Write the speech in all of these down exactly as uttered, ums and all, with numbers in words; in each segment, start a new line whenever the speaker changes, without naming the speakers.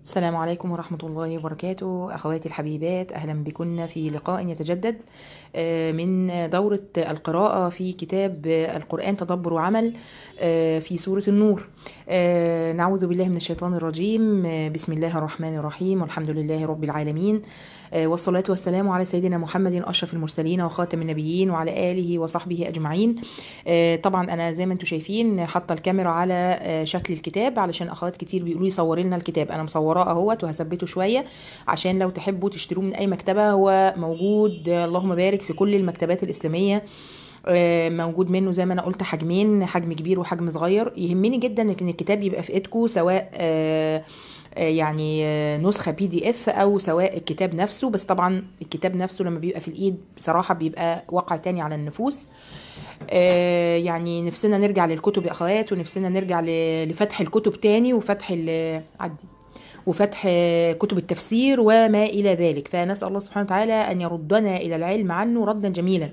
السلام عليكم ورحمة الله وبركاته، أخواتي الحبيبات، أهلا بكن في لقاء يتجدد آه، من دورة القراءة في كتاب القرآن تدبر وعمل آه، في سورة النور. آه، نعوذ بالله من الشيطان الرجيم. آه، بسم الله الرحمن الرحيم، والحمد لله رب العالمين، آه، والصلاة والسلام على سيدنا محمد أشرف المرسلين وخاتم النبيين وعلى آله وصحبه أجمعين. آه، طبعا أنا زي ما انتم شايفين حاطة الكاميرا على آه، شكل الكتاب، علشان أخوات كتير بيقولوا لي صوري لنا الكتاب. أنا مصوراه أهوت وهثبته شوية عشان لو تحبوا تشتروه من أي مكتبة. هو موجود آه، اللهم بارك في كل المكتبات الإسلامية. آه، موجود منه زي ما انا قلت حجمين، حجم كبير وحجم صغير. يهمني جدا ان الكتاب يبقى في ايدكم، سواء آه، آه، يعني آه، نسخة بي دي اف او سواء الكتاب نفسه. بس طبعا الكتاب نفسه لما بيبقى في الايد بصراحة بيبقى واقع تاني على النفوس. آه، يعني نفسنا نرجع للكتب يا اخوات، ونفسنا نرجع ل- لفتح الكتب تاني، وفتح ال- عدي وفتح آه، كتب التفسير وما إلى ذلك. فنسأل الله سبحانه وتعالى أن يردنا إلى العلم عنه ردا جميلا.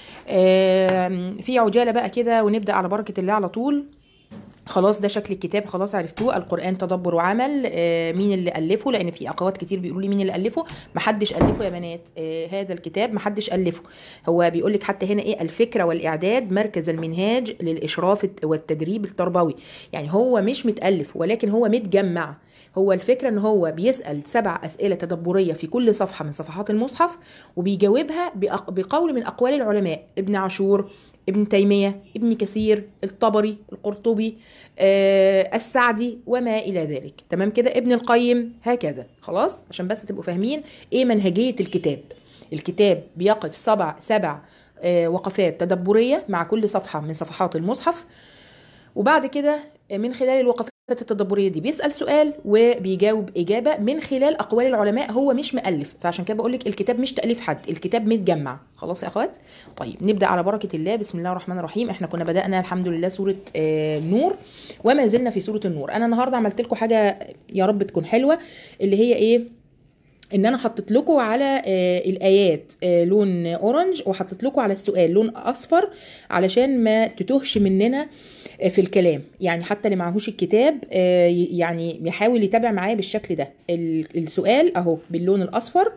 آم، في عجالة بقى كده ونبدأ على بركة الله على طول. خلاص ده شكل الكتاب، خلاص عرفتوه، القرآن تدبر وعمل. آه، مين اللي ألفه؟ لأن في أخوات كتير بيقولوا لي مين اللي ألفه. محدش ألفه يا بنات، آه، هذا الكتاب محدش ألفه. هو بيقول لك حتى هنا إيه؟ الفكرة والإعداد مركز المنهاج للإشراف والتدريب التربوي. يعني هو مش متألف ولكن هو متجمع. هو الفكرة ان هو بيسأل سبع أسئلة تدبرية في كل صفحة من صفحات المصحف، وبيجاوبها بأق- بقول من أقوال العلماء: ابن عاشور، ابن تيمية، ابن كثير، الطبري، القرطبي، آه، السعدي وما إلى ذلك. تمام كده؟ ابن القيم، هكذا. خلاص عشان بس تبقوا فاهمين ايه منهجية الكتاب. الكتاب بيقف سبع سبع آه، وقفات تدبرية مع كل صفحة من صفحات المصحف. وبعد كده من خلال الوقفات التدبريه دي بيسال سؤال وبيجاوب اجابه من خلال اقوال العلماء. هو مش مؤلف، فعشان كده بقول لك الكتاب مش تاليف حد، الكتاب متجمع. خلاص يا اخوات؟ طيب نبدا على بركه الله. بسم الله الرحمن الرحيم. احنا كنا بدانا الحمد لله سوره آه، نور، وما زلنا في سوره النور. انا النهارده عملت لكم حاجه يا رب تكون حلوه، اللي هي ايه؟ ان انا حطيت لكم على آه، الايات آه، لون اورنج، وحطيت لكم على السؤال لون اصفر، علشان ما تتوهش مننا آه، في الكلام. يعني حتى اللي معهوش الكتاب آه، ي- يعني يحاول يتابع معايا بالشكل ده. ال- السؤال اهو باللون الاصفر،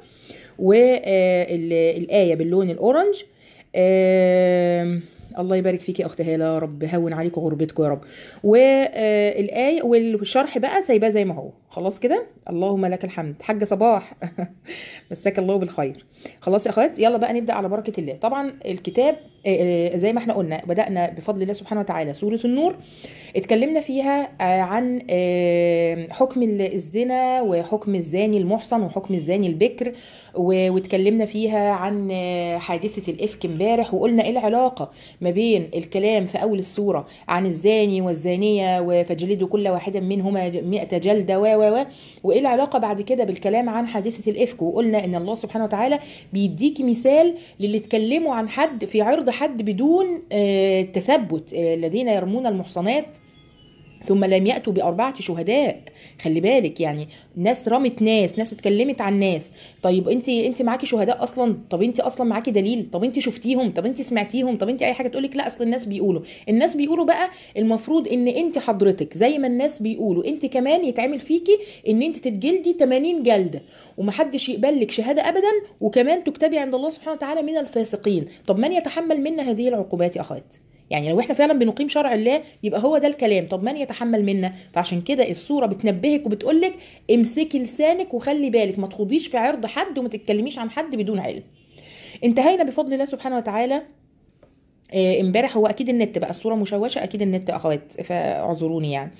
والآية باللون الأورنج. آم، الله يبارك فيك يا أخت هالة، يا رب هون عليكم غربتكم يا رب. والآية والشرح بقى سايباه زي ما هو. خلاص كده، اللهم لك الحمد. حاجة صباح مساك الله بالخير. خلاص يا اخوات، يلا بقى نبدا على بركه الله. طبعا الكتاب آه، آه، زي ما احنا قلنا بدانا بفضل الله سبحانه وتعالى سوره النور. اتكلمنا فيها آه، عن آه، حكم الزنا وحكم الزاني المحصن وحكم الزاني البكر. و- واتكلمنا فيها عن آه، حادثه الافك امبارح، وقلنا ايه العلاقه ما بين الكلام في اول السوره عن الزاني والزانيه فاجلدوا كل واحده منهما مئة جلده و و و وايه العلاقه بعد كده بالكلام عن حادثه الافك. وقلنا ان الله سبحانه وتعالى بيديكي مثال للي اتكلموا عن حد في عرض حد بدون آه، تثبت، آه، الذين يرمون المحصنات ثم لم يأتوا بأربعة شهداء. خلي بالك، يعني ناس رمت ناس، ناس اتكلمت عن ناس. طيب انت انت معاكي شهداء اصلا؟ طب انت اصلا معاكي دليل؟ طب انت شفتيهم؟ طب انت سمعتيهم؟ طب انت اي حاجه تقولك لا اصل الناس بيقولوا. الناس بيقولوا بقى، المفروض ان انت حضرتك زي ما الناس بيقولوا انت كمان يتعمل فيكي ان انت تتجلدي ثمانين جلده، ومحدش يقبل لك شهاده ابدا، وكمان تكتبي عند الله سبحانه وتعالى من الفاسقين. طب من يتحمل منا هذه العقوبات يا اخوات؟ يعني لو احنا فعلا بنقيم شرع الله يبقى هو ده الكلام. طب من يتحمل منا؟ فعشان كده الصورة بتنبهك وبتقولك امسكي لسانك وخلي بالك ما تخوضيش في عرض حد وما تتكلميش عن حد بدون علم. انتهينا بفضل الله سبحانه وتعالى آه، امبارح. هو اكيد النت بقى الصورة مشوشة، اكيد النت اخوات، فاعذروني يعني.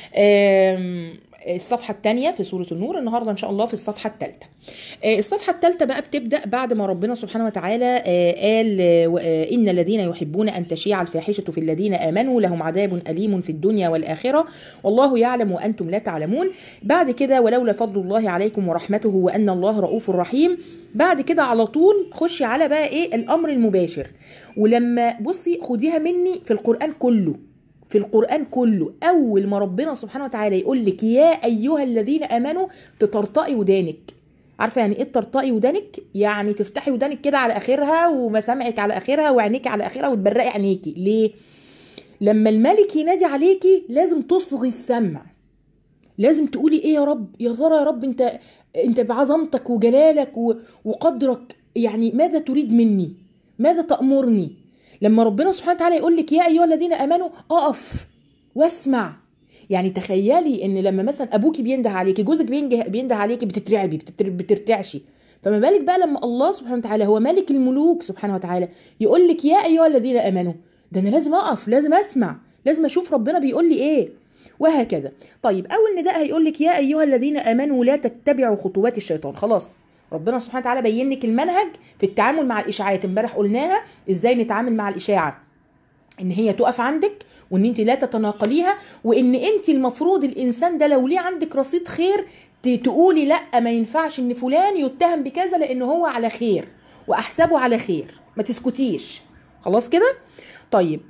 آم، الصفحة الثانية في سورة النور، النهاردة إن شاء الله في الصفحة الثالثة. الصفحة الثالثة بقى بتبدأ بعد ما ربنا سبحانه وتعالى آه، قال آه، آه، إن الذين يحبون أن تشيع الفاحشة في الذين آمنوا لهم عذاب أليم في الدنيا والآخرة والله يعلم وأنتم لا تعلمون. بعد كده ولولا فضل الله عليكم ورحمته وأن الله رؤوف رحيم. بعد كده على طول خشي على بقى إيه الأمر المباشر. ولما بصي خديها مني، في القرآن كله، في القرآن كله أول ما ربنا سبحانه وتعالى يقول لك يا أيها الذين آمنوا تطرطقي ودانك. عارفه يعني ايه تطرطقي ودانك؟ يعني تفتحي ودانك كده على اخرها ومسامعك على اخرها وعينيكي على اخرها وتبرقي عينيكي. ليه؟ لما الملك ينادي عليكي لازم تصغي السمع، لازم تقولي ايه يا رب، يا ترى يا رب انت انت بعظمتك وجلالك و- وقدرك، يعني ماذا تريد مني، ماذا تأمرني. لما ربنا سبحانه وتعالى يقول لك يا ايها الذين امنوا اقف واسمع. يعني تخيلي ان لما مثلا ابوكي بينده عليكي، جوزك بينده بينده عليكي، بتترعبي، بتتر- بترتعشي. فما بالك بقى لما الله سبحانه وتعالى هو ملك الملوك سبحانه وتعالى يقول لك يا ايها الذين امنوا، ده انا لازم اقف، لازم اسمع، لازم اشوف ربنا بيقول لي ايه، وهكذا. طيب اول نداء هيقول لك يا ايها الذين امنوا لا تتبعوا خطوات الشيطان. خلاص ربنا سبحانه وتعالى بين لك المنهج في التعامل مع الاشاعات. امبارح قلناها ازاي نتعامل مع الاشاعه، ان هي تقف عندك، وان انت لا تتناقليها، وان انت المفروض الانسان ده لو ليه عندك رصيد خير ت- تقولي لا ما ينفعش ان فلان يتهم بكذا لان هو على خير واحسبه على خير، ما تسكتيش. خلاص كده. طيب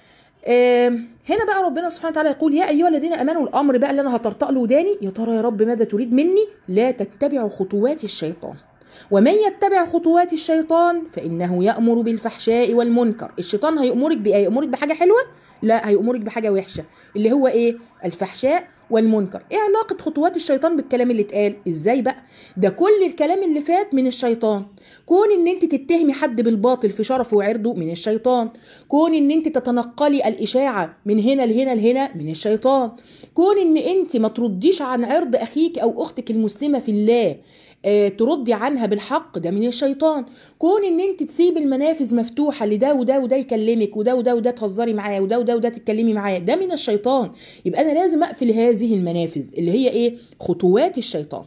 آه هنا بقى ربنا سبحانه وتعالى يقول يا ايها الذين امنوا، الامر بقى اللي انا هطرطق له وداني، يا ترى يا رب ماذا تريد مني؟ لا تتبعوا خطوات الشيطان، ومن يتبع خطوات الشيطان فانه يأمر بالفحشاء والمنكر. الشيطان هيأمرك بايه؟ يأمرك بحاجه حلوه؟ لا، هيأمرك بحاجه وحشه، اللي هو ايه؟ الفحشاء والمنكر. ايه علاقه خطوات الشيطان بالكلام اللي اتقال؟ ازاي بقى؟ ده كل الكلام اللي فات من الشيطان. كون ان انت تتهمي حد بالباطل في شرفه وعرضه من الشيطان، كون ان انت تتنقلي الاشاعه من هنا لهنا لهنا من الشيطان، كون ان انت ما ترديش عن عرض اخيك او اختك المسلمه في الله، آه، تردي عنها بالحق، ده من الشيطان. كون ان انت تسيب المنافذ مفتوحه لده وده وده يكلمك، وده وده وده تهزري معاه، وده وده وده تتكلمي معاه، ده من الشيطان. يبقى انا لازم اقفل هذه المنافذ اللي هي ايه؟ خطوات الشيطان.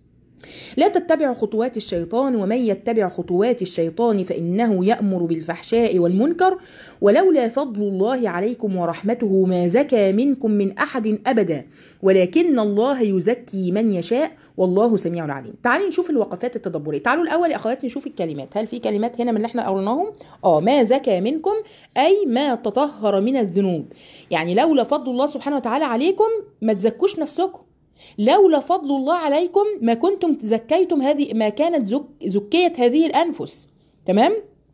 لا تتبعوا خطوات الشيطان، ومن يتبع خطوات الشيطان فإنه يأمر بالفحشاء والمنكر، ولولا فضل الله عليكم ورحمته ما زكى منكم من أحد أبدا، ولكن الله يزكي من يشاء والله سميع عليم. تعالوا نشوف الوقفات التدبرية. تعالوا الأول يا أخوات نشوف الكلمات، هل في كلمات هنا من اللي احنا قرناهم؟ اه، ما زكى منكم أي ما تطهر من الذنوب. يعني لولا فضل الله سبحانه وتعالى عليكم ما تزكوش نفسكم، لولا فضل الله عليكم ما كنتم تزكيتم هذه، ما كانت زك زكيت هذه الأنفس. تمام؟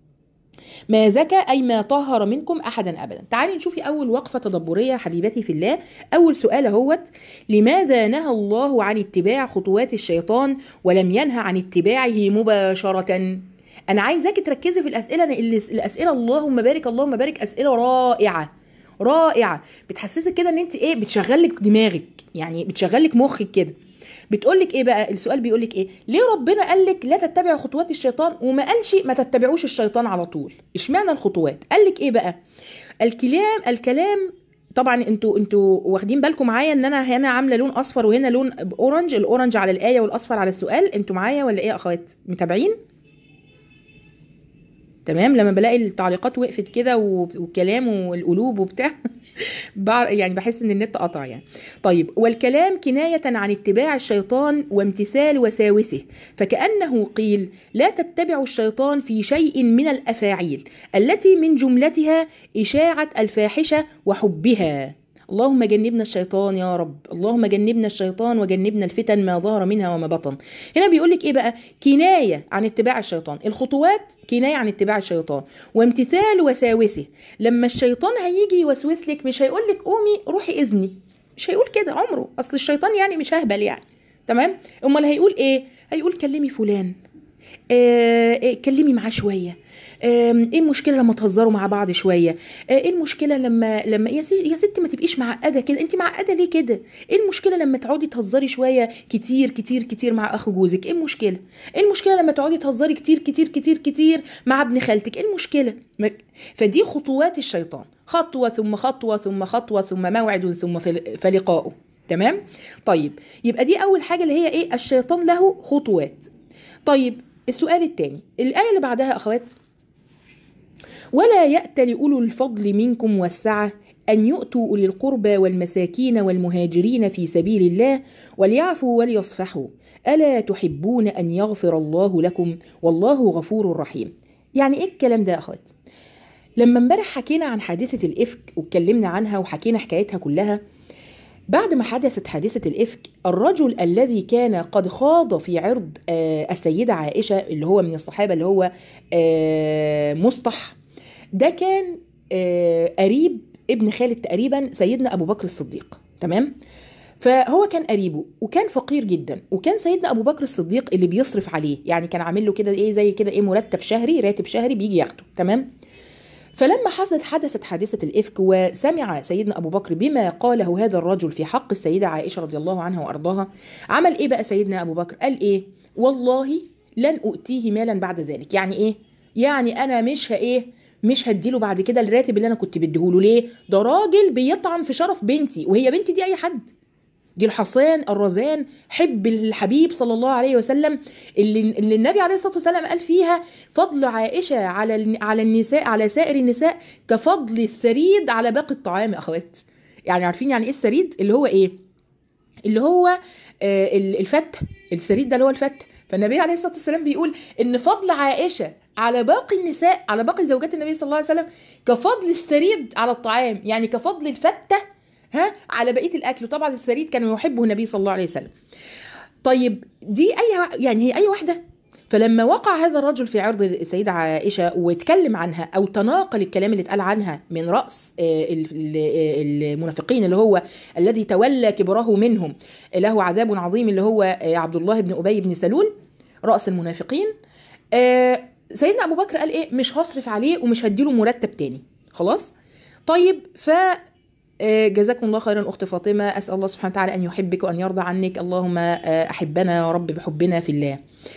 ما زكى أي ما طهر منكم أحدا أبدا. تعالي نشوفي أول وقفة تدبرية حبيبتي في الله. أول سؤال هوت: لماذا نهى الله عن اتباع خطوات الشيطان ولم ينهى عن اتباعه مباشرة؟ أنا عايزاكي تركزي في الأسئلة، الأسئلة اللهم بارك اللهم بارك أسئلة رائعة رائعة، بتحسسك كده ان انت ايه، بتشغلك دماغك، يعني بتشغلك مخك كده. بتقولك ايه بقى السؤال؟ بيقولك ايه؟ ليه ربنا قالك لا تتبعوا خطوات الشيطان وما قالش ما تتبعوش الشيطان على طول؟ اشمعنى الخطوات؟ قالك ايه بقى؟ الكلام الكلام طبعا انتوا انتوا واخدين بالكم معايا ان انا هنا عامله لون اصفر وهنا لون اورنج، الاورنج على الايه والاصفر على السؤال. انتوا معايا ولا ايه يا اخوات؟ متابعين؟ تمام. لما بلاقي التعليقات وقفت كده والكلام والقلوب وبتاع يعني بحس ان النت قطع يعني. طيب، والكلام كناية عن اتباع الشيطان وامتثال وساوسه، فكأنه قيل لا تتبعوا الشيطان في شيء من الأفاعيل التي من جملتها إشاعة الفاحشة وحبها. اللهم جنبنا الشيطان يا رب، اللهم جنبنا الشيطان وجنبنا الفتن ما ظهر منها وما بطن. هنا بيقولك ايه بقى؟ كناية عن اتباع الشيطان، الخطوات كناية عن اتباع الشيطان وامتثال وساوسه. لما الشيطان هيجي يوسوس لك مش هيقولك قومي روحي اذني، مش هيقول كده عمره، اصل الشيطان يعني مش ههبل يعني. تمام؟ امال هيقول ايه؟ هيقول كلمي فلان، آه آه كلمي معاه شويه، آه ايه المشكله لما تهزروا مع بعض شويه، آه ايه المشكله لما لما يا, سي... يا ستي ما تبقيش معقده كده، انت معقده ليه كده؟ ايه المشكله لما تقعدي تهزري شويه كتير كتير كتير مع اخو جوزك؟ ايه المشكله؟ ايه المشكله لما تقعدي تهزري كتير كتير كتير كتير مع ابن خالتك؟ ايه المشكله؟ فدي خطوات الشيطان، خطوه ثم خطوه ثم خطوه ثم موعد ثم فلقاؤه. تمام؟ طيب، يبقى دي اول حاجه اللي هي ايه؟ الشيطان له خطوات. طيب السؤال الثاني، الآية اللي بعدها أخوات: ولا يأتل أولو الفضل منكم والسعة أن يؤتوا أولي القربى والمساكين والمهاجرين في سبيل الله وليعفوا وليصفحوا ألا تحبون أن يغفر الله لكم والله غفور رحيم. يعني إيه الكلام ده يا أخوات؟ لما امبارح حكينا عن حادثة الإفك واتكلمنا عنها وحكينا حكايتها كلها، بعد ما حدثت حادثة الإفك، الرجل الذي كان قد خاض في عرض السيدة عائشة اللي هو من الصحابة اللي هو مصطح، ده كان قريب ابن خالد تقريبا سيدنا أبو بكر الصديق. تمام؟ فهو كان قريبه وكان فقير جدا، وكان سيدنا ابو بكر الصديق اللي بيصرف عليه، يعني كان عامل له كده ايه زي كده ايه مرتب شهري، راتب شهري بيجي ياخده. تمام. فلما حصلت حدثت حادثة الإفك وسمع سيدنا أبو بكر بما قاله هذا الرجل في حق السيدة عائشة رضي الله عنها وأرضاها، عمل إيه بقى سيدنا أبو بكر؟ قال إيه؟ والله لن أؤتيه مالا بعد ذلك. يعني إيه؟ يعني أنا مش هإيه مش هديله بعد كده الراتب اللي أنا كنت بديهوله. ليه؟ ده راجل بيطعن في شرف بنتي، وهي بنتي دي أي حد، دي الحصان الرزان حب الحبيب صلى الله عليه وسلم، اللي, اللي النبي عليه الصلاة والسلام قال فيها فضل عائشة على على النساء على سائر النساء كفضل الثريد على باقي الطعام. أخوات، يعني عارفين يعني إيه الثريد؟ اللي هو إيه؟ اللي هو آه الفتة. الثريد ده اللي هو الفتة. فالنبي عليه الصلاة والسلام بيقول إن فضل عائشة على باقي النساء، على باقي زوجات النبي صلى الله عليه وسلم، كفضل الثريد على الطعام، يعني كفضل الفتة ها على بقيه الاكل. وطبعا الثريد كانوا يحبه النبي صلى الله عليه وسلم. طيب دي اي يعني هي اي واحده. فلما وقع هذا الرجل في عرض السيده عائشه واتكلم عنها او تناقل الكلام اللي اتقال عنها من راس المنافقين، اللي هو الذي تولى كبره منهم له عذاب عظيم، اللي هو عبد الله بن ابي بن سلول راس المنافقين، سيدنا ابو بكر قال ايه؟ مش هصرف عليه ومش هديله مرتب تاني خلاص. طيب ف جزاكم الله خيرا أخت فاطمة، أسأل الله سبحانه وتعالى أن يحبك وأن يرضى عنك، اللهم أحبنا يا رب بحبنا في الله.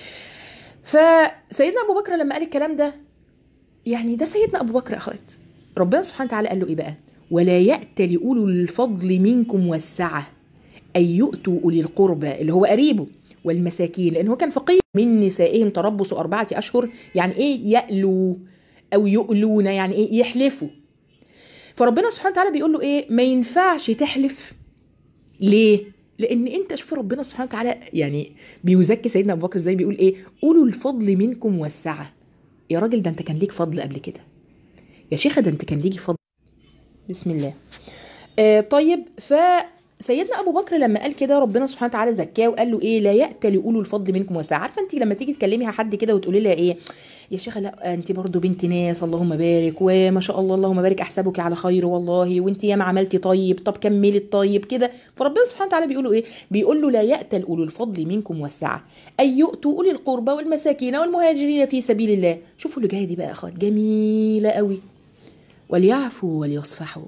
فسيدنا أبو بكر لما قال الكلام ده، يعني ده سيدنا أبو بكر أخوات، ربنا سبحانه وتعالى قال له إيه بقى؟ ولا يأت لأولو الفضل منكم والسعة أن يؤتوا أولي القربى، اللي هو قريبه، والمساكين، لأنه هو كان فقير، من نسائهم تربص أربعة أشهر. يعني إيه يألوا أو يؤلون؟ يعني إيه؟ يحلفوا. فربنا سبحانه وتعالى بيقول له ايه؟ ما ينفعش تحلف. ليه؟ لان انت شوف ربنا سبحانه وتعالى يعني بيزكي سيدنا ابو بكر ازاي، بيقول ايه؟ اولوا الفضل منكم والسعه. يا راجل ده انت كان ليك فضل قبل كده، يا شيخه ده انت كان ليكي فضل. بسم الله. آه طيب فسيدنا ابو بكر لما قال كده ربنا سبحانه وتعالى زكاه وقال له ايه؟ لا يأت لأولو الفضل منكم والسعه. عارفه انت لما تيجي تكلمي حد كده وتقولي لها ايه؟ يا شيخه لا انت برضو بنت ناس، اللهم بارك وما شاء الله اللهم بارك، احسبك على خير والله، وانت ياما عملتي طيب، طب كملي الطيب كده. فربنا سبحانه وتعالى بيقول له ايه؟ بيقول له لا يأتل اولو الفضل منكم والسعه ان يؤتوا اولي القربى والمساكين والمهاجرين في سبيل الله. شوفوا اللي جايه دي بقى يا اخوات، جميله قوي. وليعفوا وليصفحوا.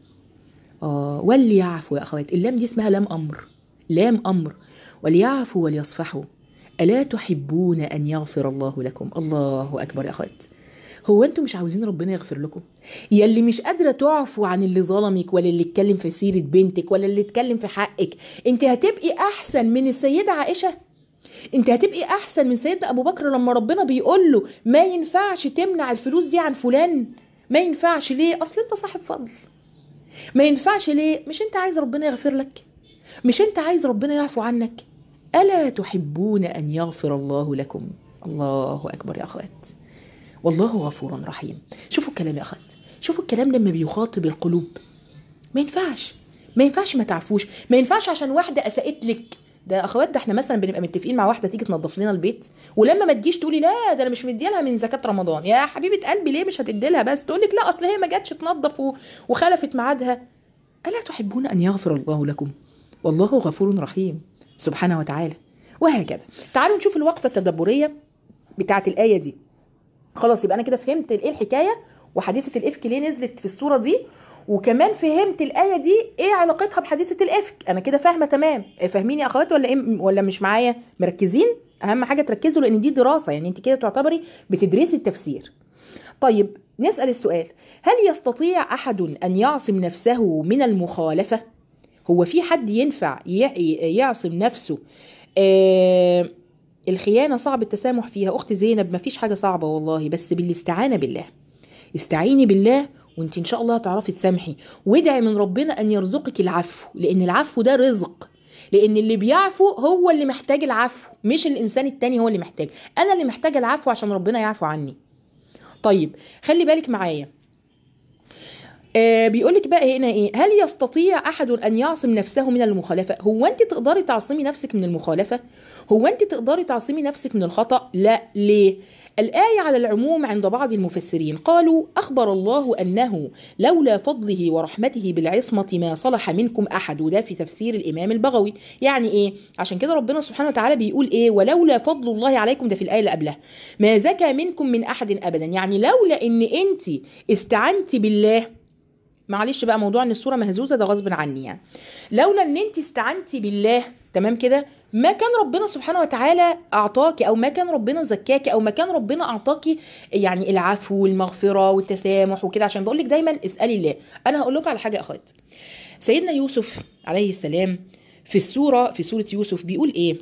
اه وليعفوا يا اخوات، اللام دي اسمها لام امر، لام امر. وليعفوا وليصفحوا ألا تحبون أن يغفر الله لكم؟ الله أكبر يا أخوات. هو أنتم مش عاوزين ربنا يغفر لكم؟ يلي مش قادرة تعفوا عن اللي ظلمك، ولا اللي اتكلم في سيرة بنتك، ولا اللي اتكلم في حقك، انت هتبقي أحسن من السيدة عائشة؟ انت هتبقي أحسن من سيدنا أبو بكر لما ربنا بيقول له ما ينفعش تمنع الفلوس دي عن فلان؟ ما ينفعش ليه؟ أصل انت صاحب فضل. ما ينفعش ليه؟ مش انت عايز ربنا يغفر لك؟ مش انت عايز ربنا يعفو عنك؟ ألا تحبون أن يغفر الله لكم؟ الله أكبر يا أخوات، والله غفور رحيم. شوفوا الكلام يا أخوات، شوفوا الكلام لما بيخاطب القلوب. ما ينفعش ما ينفعش ما تعفوش، ما ينفعش عشان واحدة أسأت لك. ده أخوات، ده احنا مثلا بنبقى متفقين مع واحدة تيجي تنظف لنا البيت، ولما ما تجيش تقولي لا ده أنا مش مديلها من زكاة رمضان. يا حبيبة قلبي ليه مش هتديلها؟ بس تقولك لا أصل هي ما جاتش تنظف وخلفت ميعادها. ألا تحبون أن يغفر الله لكم؟ والله غفور رحيم سبحانه وتعالى. وهكذا. تعالوا نشوف الوقفة التدبرية بتاعت الآية دي. خلاص يبقى أنا كده فهمت إيه الحكاية، وحادثة الإفك ليه نزلت في السورة دي، وكمان فهمت الآية دي إيه علاقتها بحادثة الإفك. أنا كده فاهمة تمام. فاهمين يا أخوات ولا إيه؟ ولا مش معايا مركزين؟ أهم حاجة تركزوا، لأن دي دراسة، يعني أنت كده تعتبري بتدرسي التفسير. طيب نسأل السؤال، هل يستطيع أحد أن يعصم نفسه من المخالفة؟ هو في حد ينفع يعصم نفسه؟ آه الخيانة صعب التسامح فيها. أخت زينب ما فيش حاجة صعبة والله، بس بالاستعانة بالله. استعيني بالله وانت إن شاء الله هتعرفي تسامحي، وادعي من ربنا أن يرزقك العفو، لأن العفو ده رزق. لأن اللي بيعفو هو اللي محتاج العفو، مش الإنسان التاني هو اللي محتاج. أنا اللي محتاج العفو عشان ربنا يعفو عني. طيب خلي بالك معايا. آه بيقولك بقى هنا ايه؟ هل يستطيع احد ان يعصم نفسه من المخالفه؟ هو انت تقدري تعصمي نفسك من المخالفه؟ هو انت تقدري تعصمي نفسك من الخطأ؟ لا. ليه؟ الآية على العموم عند بعض المفسرين قالوا أخبر الله أنه لولا فضله ورحمته بالعصمة ما صلح منكم أحد، وده في تفسير الإمام البغوي. يعني إيه؟ عشان كده ربنا سبحانه وتعالى بيقول إيه؟ ولولا فضل الله عليكم، ده في الآية اللي قبلها، ما زكى منكم من أحد أبدا. يعني لولا إن أنت استعنتي بالله، معلش بقى موضوع ان الصوره مهزوزه ده غصب عني، يعني لولا ان انت استعنتي بالله تمام كده، ما كان ربنا سبحانه وتعالى اعطاكي، او ما كان ربنا زكاكي، او ما كان ربنا اعطاكي يعني العفو والمغفره والتسامح وكده. عشان بقول لك دايما اسالي الله. انا هقول لكم على حاجه يا اخوات. سيدنا يوسف عليه السلام في السوره في سوره يوسف بيقول ايه؟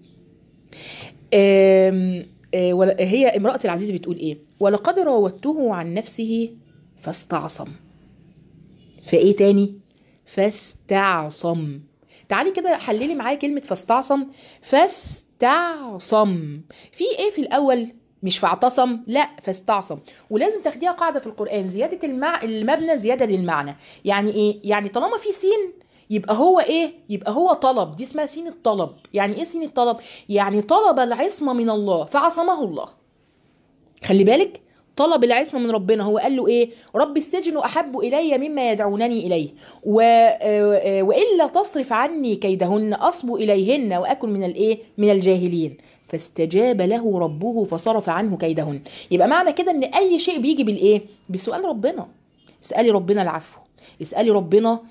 آم آه هي امراه العزيز بتقول ايه؟ ولقد راودته عن نفسه فاستعصم. فايه تاني؟ فاستعصم. تعالي كده حللي معايا كلمة فاستعصم. فاستعصم في ايه في الاول؟ مش فاعتصم، لا فاستعصم. ولازم تاخديها قاعدة في القرآن، زيادة المع... المبنى زيادة للمعنى. يعني ايه؟ يعني طالما في سين يبقى هو ايه؟ يبقى هو طلب. دي اسمها سين الطلب. يعني ايه سين الطلب؟ يعني طلب العصمة من الله فعصمه الله. خلي بالك، طلب العصمة من ربنا. هو قال له ايه؟ رب السجن احب الي مما يدعونني اليه، و... والا تصرف عني كيدهن اصب اليهن واكن من الايه؟ من الجاهلين. فاستجاب له ربه فصرف عنه كيدهن. يبقى معنى كده ان اي شيء بيجي بالايه؟ بسؤال ربنا. اسالي ربنا العفو، اسالي ربنا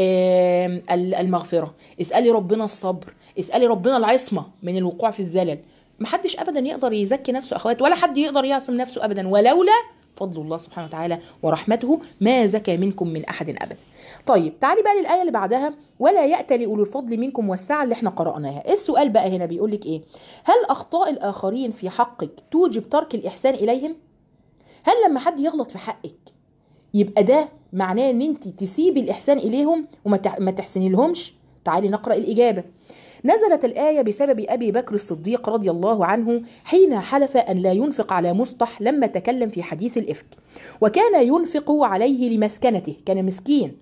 المغفرة، اسالي ربنا الصبر، اسالي ربنا العصمة من الوقوع في الزلل. محدش ابدا يقدر يزكي نفسه اخوات، ولا حد يقدر يعصم نفسه ابدا، ولولا فضل الله سبحانه وتعالى ورحمته ما زكى منكم من احد ابدا. طيب تعالي بقى للايه اللي بعدها، ولا يأتل لاولو الفضل منكم والسعه، اللي احنا قرأناها. ايه السؤال بقى هنا؟ بيقول لك ايه؟ هل اخطاء الاخرين في حقك توجب ترك الاحسان اليهم؟ هل لما حد يغلط في حقك يبقى ده معناه ان انت تسيبي الاحسان اليهم وما تحسني لهمش؟ تعالي نقرأ الاجابه. نزلت الآية بسبب أبي بكر الصديق رضي الله عنه حين حلف أن لا ينفق على مصطح لما تكلم في حديث الإفك، وكان ينفق عليه لمسكنته، كان مسكين،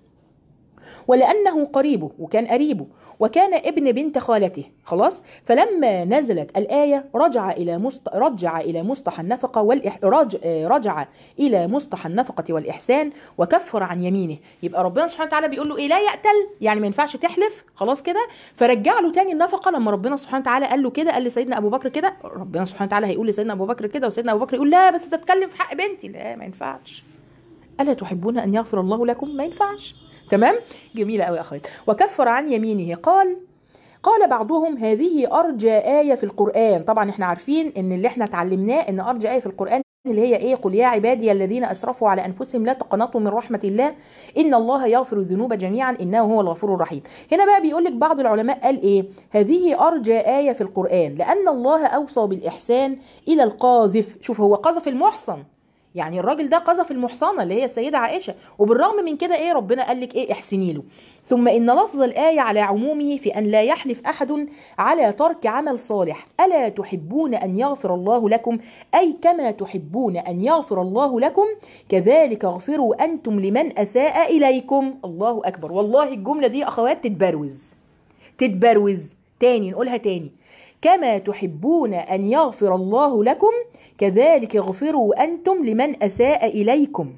ولأنه قريبه، وكان قريبه، وكان ابن بنت خالته. خلاص. فلما نزلت الآية رجع إلى مست... رجع إلى مصطح النفقة والإح... رج... رجع إلى مصطح النفقة والإحسان وكفر عن يمينه. يبقى ربنا سبحانه وتعالى بيقول له إيه؟ لا يأتل، يعني ما ينفعش تحلف. خلاص كده. فرجع له تاني النفقة. لما ربنا سبحانه وتعالى قال له كده، قال لسيدنا أبو بكر كده، ربنا سبحانه وتعالى هيقول لسيدنا أبو بكر كده، وسيدنا أبو بكر يقول لا بس تتكلم في حق بنتي، لا ما ينفعش. ألا تحبون أن يغفر الله لكم؟ ما ينفعش. تمام؟ جميلة قوي يا أخوات. وكفر عن يمينه. قال قال بعضهم هذه أرجى آية في القرآن. طبعا احنا عارفين ان اللي احنا اتعلمناه ان أرجى آية في القرآن اللي هي ايه؟ قل يا عبادي الذين أسرفوا على أنفسهم لا تقنطوا من رحمة الله إن الله يغفر الذنوب جميعا إنه هو الغفور الرحيم. هنا بقى بيقول لك بعض العلماء قال ايه؟ هذه أرجى آية في القرآن لأن الله أوصى بالإحسان إلى القاذف. شوف، هو قذف المحصن، يعني الراجل ده قذف المحصنة اللي هي السيدة عائشة، وبالرغم من كده ايه؟ ربنا قال لك ايه؟ احسني له. ثم ان لفظ الآية على عمومه في ان لا يحلف احد على ترك عمل صالح. الا تحبون ان يغفر الله لكم؟ اي كما تحبون ان يغفر الله لكم كذلك اغفروا انتم لمن اساء اليكم. الله اكبر. والله الجملة دي اخوات تتبروز تتبروز تاني، نقولها تاني. كما تحبون أن يغفر الله لكم كذلك اغفروا أنتم لمن أساء إليكم.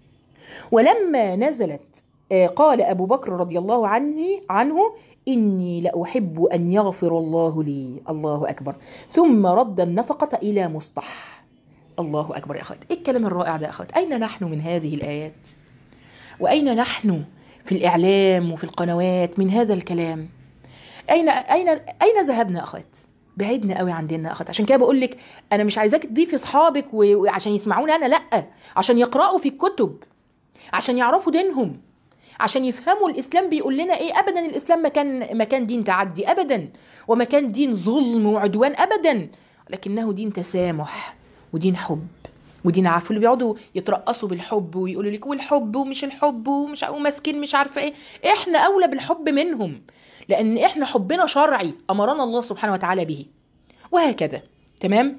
ولما نزلت قال أبو بكر رضي الله عنه عنه إني لأحب أن يغفر الله لي. الله أكبر. ثم رد النفقة إلى مصطح. الله أكبر يا أخوات. إيه الكلام الرائع ده يا أخوات؟ أين نحن من هذه الآيات؟ وأين نحن في الإعلام وفي القنوات من هذا الكلام؟ أين أين أين ذهبنا أخوات؟ بعيدنا قوي عندنا أخوات. عشان كده بقول لك أنا مش عايزاك تضيفي أصحابك وعشان يسمعوني أنا، لأ، عشان يقرأوا في الكتب، عشان يعرفوا دينهم، عشان يفهموا الإسلام بيقول لنا إيه. أبدا الإسلام ما كان ما كان دين تعدي أبدا، وما كان دين ظلم وعدوان أبدا، لكنه دين تسامح ودين حب ودين عفو. اللي بيقعدوا يترقصوا بالحب ويقولوا لك والحب ومش الحب ومش وماسكين مش عارفه ايه، احنا اولى بالحب منهم، لان احنا حبنا شرعي امرنا الله سبحانه وتعالى به، وهكذا. تمام.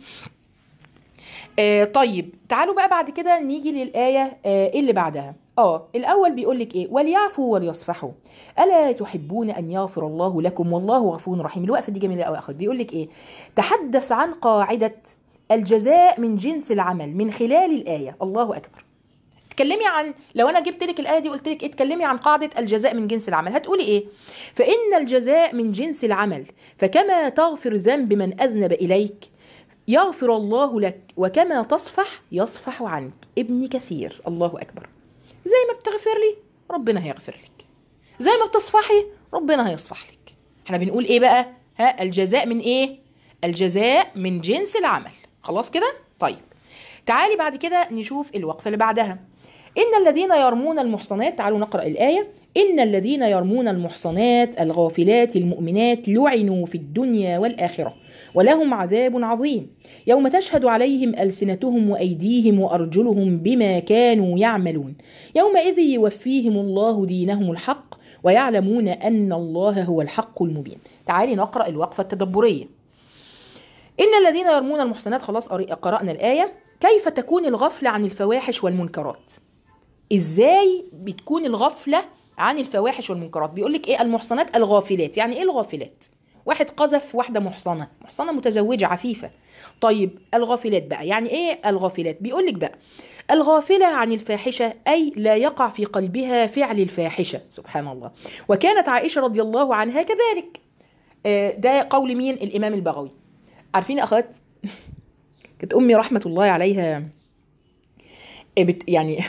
آه طيب تعالوا بقى بعد كده نيجي للايه آه اللي بعدها. اه الاول بيقول لك ايه؟ وليعفوا وليصفحوا الا تحبون ان يغفر الله لكم والله غفور رحيم. الوقفه دي جميله قوي يا اخوات. بيقول لك ايه؟ تحدث عن قاعده الجزاء من جنس العمل من خلال الآية. الله أكبر. تكلمي عن، لو أنا جبت لك الآية دي قلت لك إيه، تكلمي عن قاعدة الجزاء من جنس العمل، هتقولي إيه؟ فإن الجزاء من جنس العمل، فكما تغفر ذنب من أذنب إليك يغفر الله لك، وكما تصفح يصفح عنك. ابن كثير. الله أكبر. زي ما بتغفر لي ربنا هيغفر لك، زي ما بتصفحي ربنا هيصفح لك. احنا بنقول ايه بقى؟ ها، الجزاء من ايه؟ الجزاء من جنس العمل. خلاص كده؟ طيب تعالي بعد كده نشوف الوقفة اللي بعدها. إن الذين يرمون المحصنات، تعالوا نقرأ الآية. إن الذين يرمون المحصنات الغافلات المؤمنات لعنوا في الدنيا والآخرة ولهم عذاب عظيم يوم تشهد عليهم ألسنتهم وأيديهم وأرجلهم بما كانوا يعملون يومئذ يوفيهم الله دينهم الحق ويعلمون أن الله هو الحق المبين. تعالي نقرأ الوقفة التدبرية. إن الذين يرمون المحصنات، خلاص قرأنا الآية. كيف تكون الغفلة عن الفواحش والمنكرات؟ إزاي بتكون الغفلة عن الفواحش والمنكرات؟ بيقولك إيه؟ المحصنات الغافلات. يعني إيه الغافلات؟ واحد قذف واحدة محصنة، محصنة متزوجة عفيفة. طيب الغافلات بقى يعني إيه الغافلات؟ بيقولك بقى الغافلة عن الفاحشة أي لا يقع في قلبها فعل الفاحشة. سبحان الله. وكانت عائشة رضي الله عنها كذلك. ده قول مين؟ الإمام البغوي. عارفين يا أخوات كانت أمي رحمة الله عليها يعني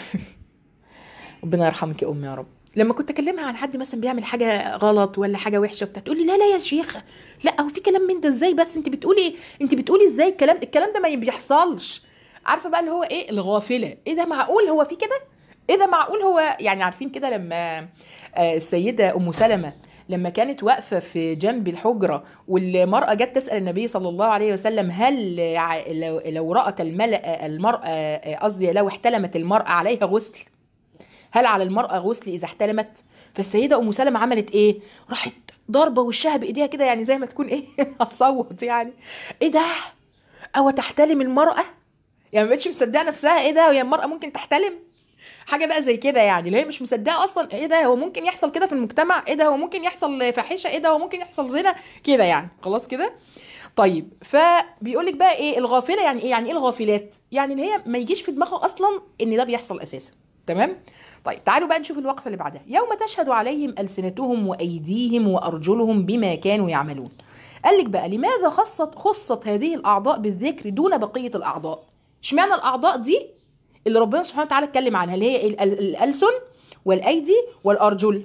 ربنا يرحمك يا أمي يا رب، لما كنت أكلمها عن حد مثلا بيعمل حاجة غلط ولا حاجة وحشة بتاع، تقول لي لا لا يا شيخة، لا هو في كلام من ده ازاي؟ بس انت بتقولي انت بتقولي ازاي الكلام الكلام ده ما بيحصلش. عارفة بقى اللي هو ايه الغافلة؟ ايه ده معقول هو في كده؟ ايه ده معقول هو يعني؟ عارفين كده لما السيدة أم سلمة لما كانت واقفة في جنب الحجرة والمرأة جت تسأل النبي صلى الله عليه وسلم هل لو, لو رأت الملأ المرأة قصدي لو احتلمت المرأة عليها غسل؟ هل على المرأة غسل إذا احتلمت؟ فالسيدة أم سلمة عملت إيه؟ راحت ضربة وشها بإيديها كده، يعني زي ما تكون إيه هتصوت يعني. إيه ده؟ أو تحتلم المرأة؟ يعني ما بقتش مصدقة نفسها. إيه ده؟ هي المرأة ممكن تحتلم؟ حاجة بقى زي كده يعني، اللي هي مش مصدقة أصلا. إيه ده؟ هو ممكن يحصل كده في المجتمع؟ إيه ده؟ هو ممكن يحصل فاحشة؟ إيه ده؟ هو ممكن يحصل زنا؟ كده يعني. خلاص كده؟ طيب فبيقولك بقى إيه الغافلة؟ يعني إيه؟ يعني إيه الغافلات؟ يعني اللي هي ما يجيش في دماغها أصلا إن ده بيحصل أساسا. تمام؟ طيب تعالوا بقى نشوف الوقفة اللي بعدها. يوم تشهد عليهم ألسنتهم وأيديهم وأرجلهم بما كانوا يعملون. قال لك بقى لماذا خصت خصت هذه الأعضاء بالذكر دون بقية الأعضاء؟ اشمعنى الأعضاء دي اللي ربنا سبحانه وتعالى اتكلم عنها اللي هي الألسن والأيدي والأرجل؟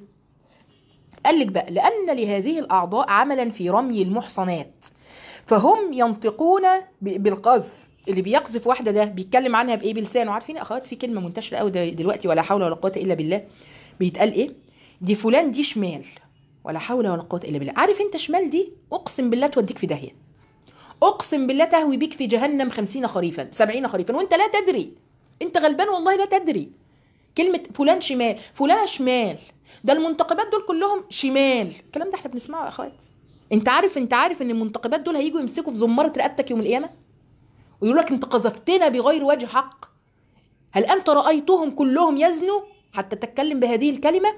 قال لك بقى لأن لهذه الأعضاء عملا في رمي المحصنات، فهم ينطقون بالقذف. اللي بيقذف واحده ده بيتكلم عنها بايه؟ بلسانه. عارفين يا اخوات في كلمه منتشره قوي دلوقتي ولا حول ولا قوه الا بالله، بيتقال ايه؟ دي فلان دي شمال، ولا حول ولا قوه الا بالله. عارف انت شمال دي اقسم بالله توديك في داهيه، اقسم بالله تهوي بيك في جهنم خمسين خريفا سبعين خريفا وانت لا تدري. انت غلبان والله لا تدري. كلمه فلان شمال، فلانه شمال، ده المنتقبات دول كلهم شمال. الكلام ده احنا بنسمعه يا اخوات. انت عارف انت عارف ان المنتقبات دول هيجوا يمسكوا في زماره رقبتك يوم القيامه ويقول لك انت قذفتنا بغير وجه حق. هل انت رايتهم كلهم يزنوا حتى تتكلم بهذه الكلمه؟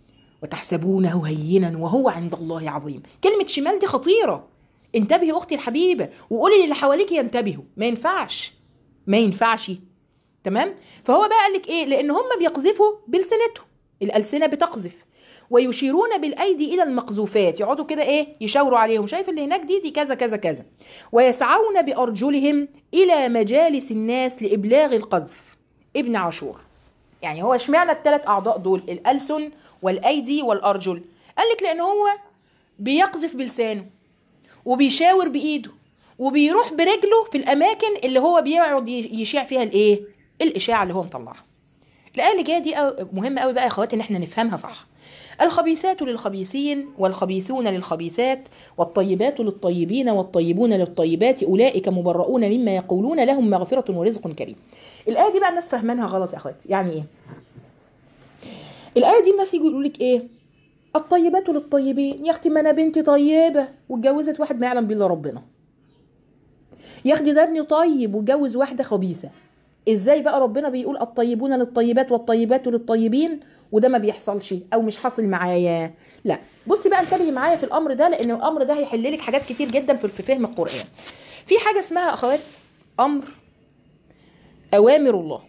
وتحسبونه هينا وهو عند الله عظيم. كلمه شمال دي خطيره. انتبهي اختي الحبيبه وقولي للي حواليك ينتبهوا. ما ينفعش ما ينفعش. تمام؟ فهو بقى قال لك ايه؟ لان هم بيقذفوا بلسنتهم، الالسنه بتقذف، ويشيرون بالايدي الى المقذوفات، يقعدوا كده ايه يشاوروا عليهم، شايف اللي هناك دي دي كذا كذا كذا، ويسعون بارجلهم الى مجالس الناس لابلاغ القذف. ابن عاشور. يعني هو اشمعنى الثلاث اعضاء دول الالسن والايدي والارجل؟ قال لك لان هو بيقذف بلسانه وبيشاور بايده وبيروح برجله في الاماكن اللي هو بيقعد يشيع فيها الايه الاشاعه اللي هو مطلعها. الايه اللي جايه دي مهمه قوي بقى يا اخواتي ان احنا نفهمها صح. الخبيثات للخبيثين والخبيثون للخبيثات والطيبات للطيبين والطيبون للطيبات اولئك مبرؤون مما يقولون لهم مغفرة ورزق كريم. الايه دي بقى الناس فاهمينها غلط يا اخواتي. يعني ايه الايه دي؟ الناس يجوا يقولوا لك ايه؟ الطيبات للطيبين. يا اختي ما انا بنتي طيبه واتجوزت واحد ما يعلم بالله ربنا. يا اختي ده ابني طيب واتجوز واحده خبيثه. ازاي بقى ربنا بيقول الطيبون للطيبات والطيبات للطيبين وده ما بيحصلش او مش حاصل معايا؟ لا بصي بقى انتبهي معايا في الامر ده، لان الامر ده هيحل لك حاجات كتير جدا في فهم القرآن. في حاجه اسمها اخوات أمر أوامر الله.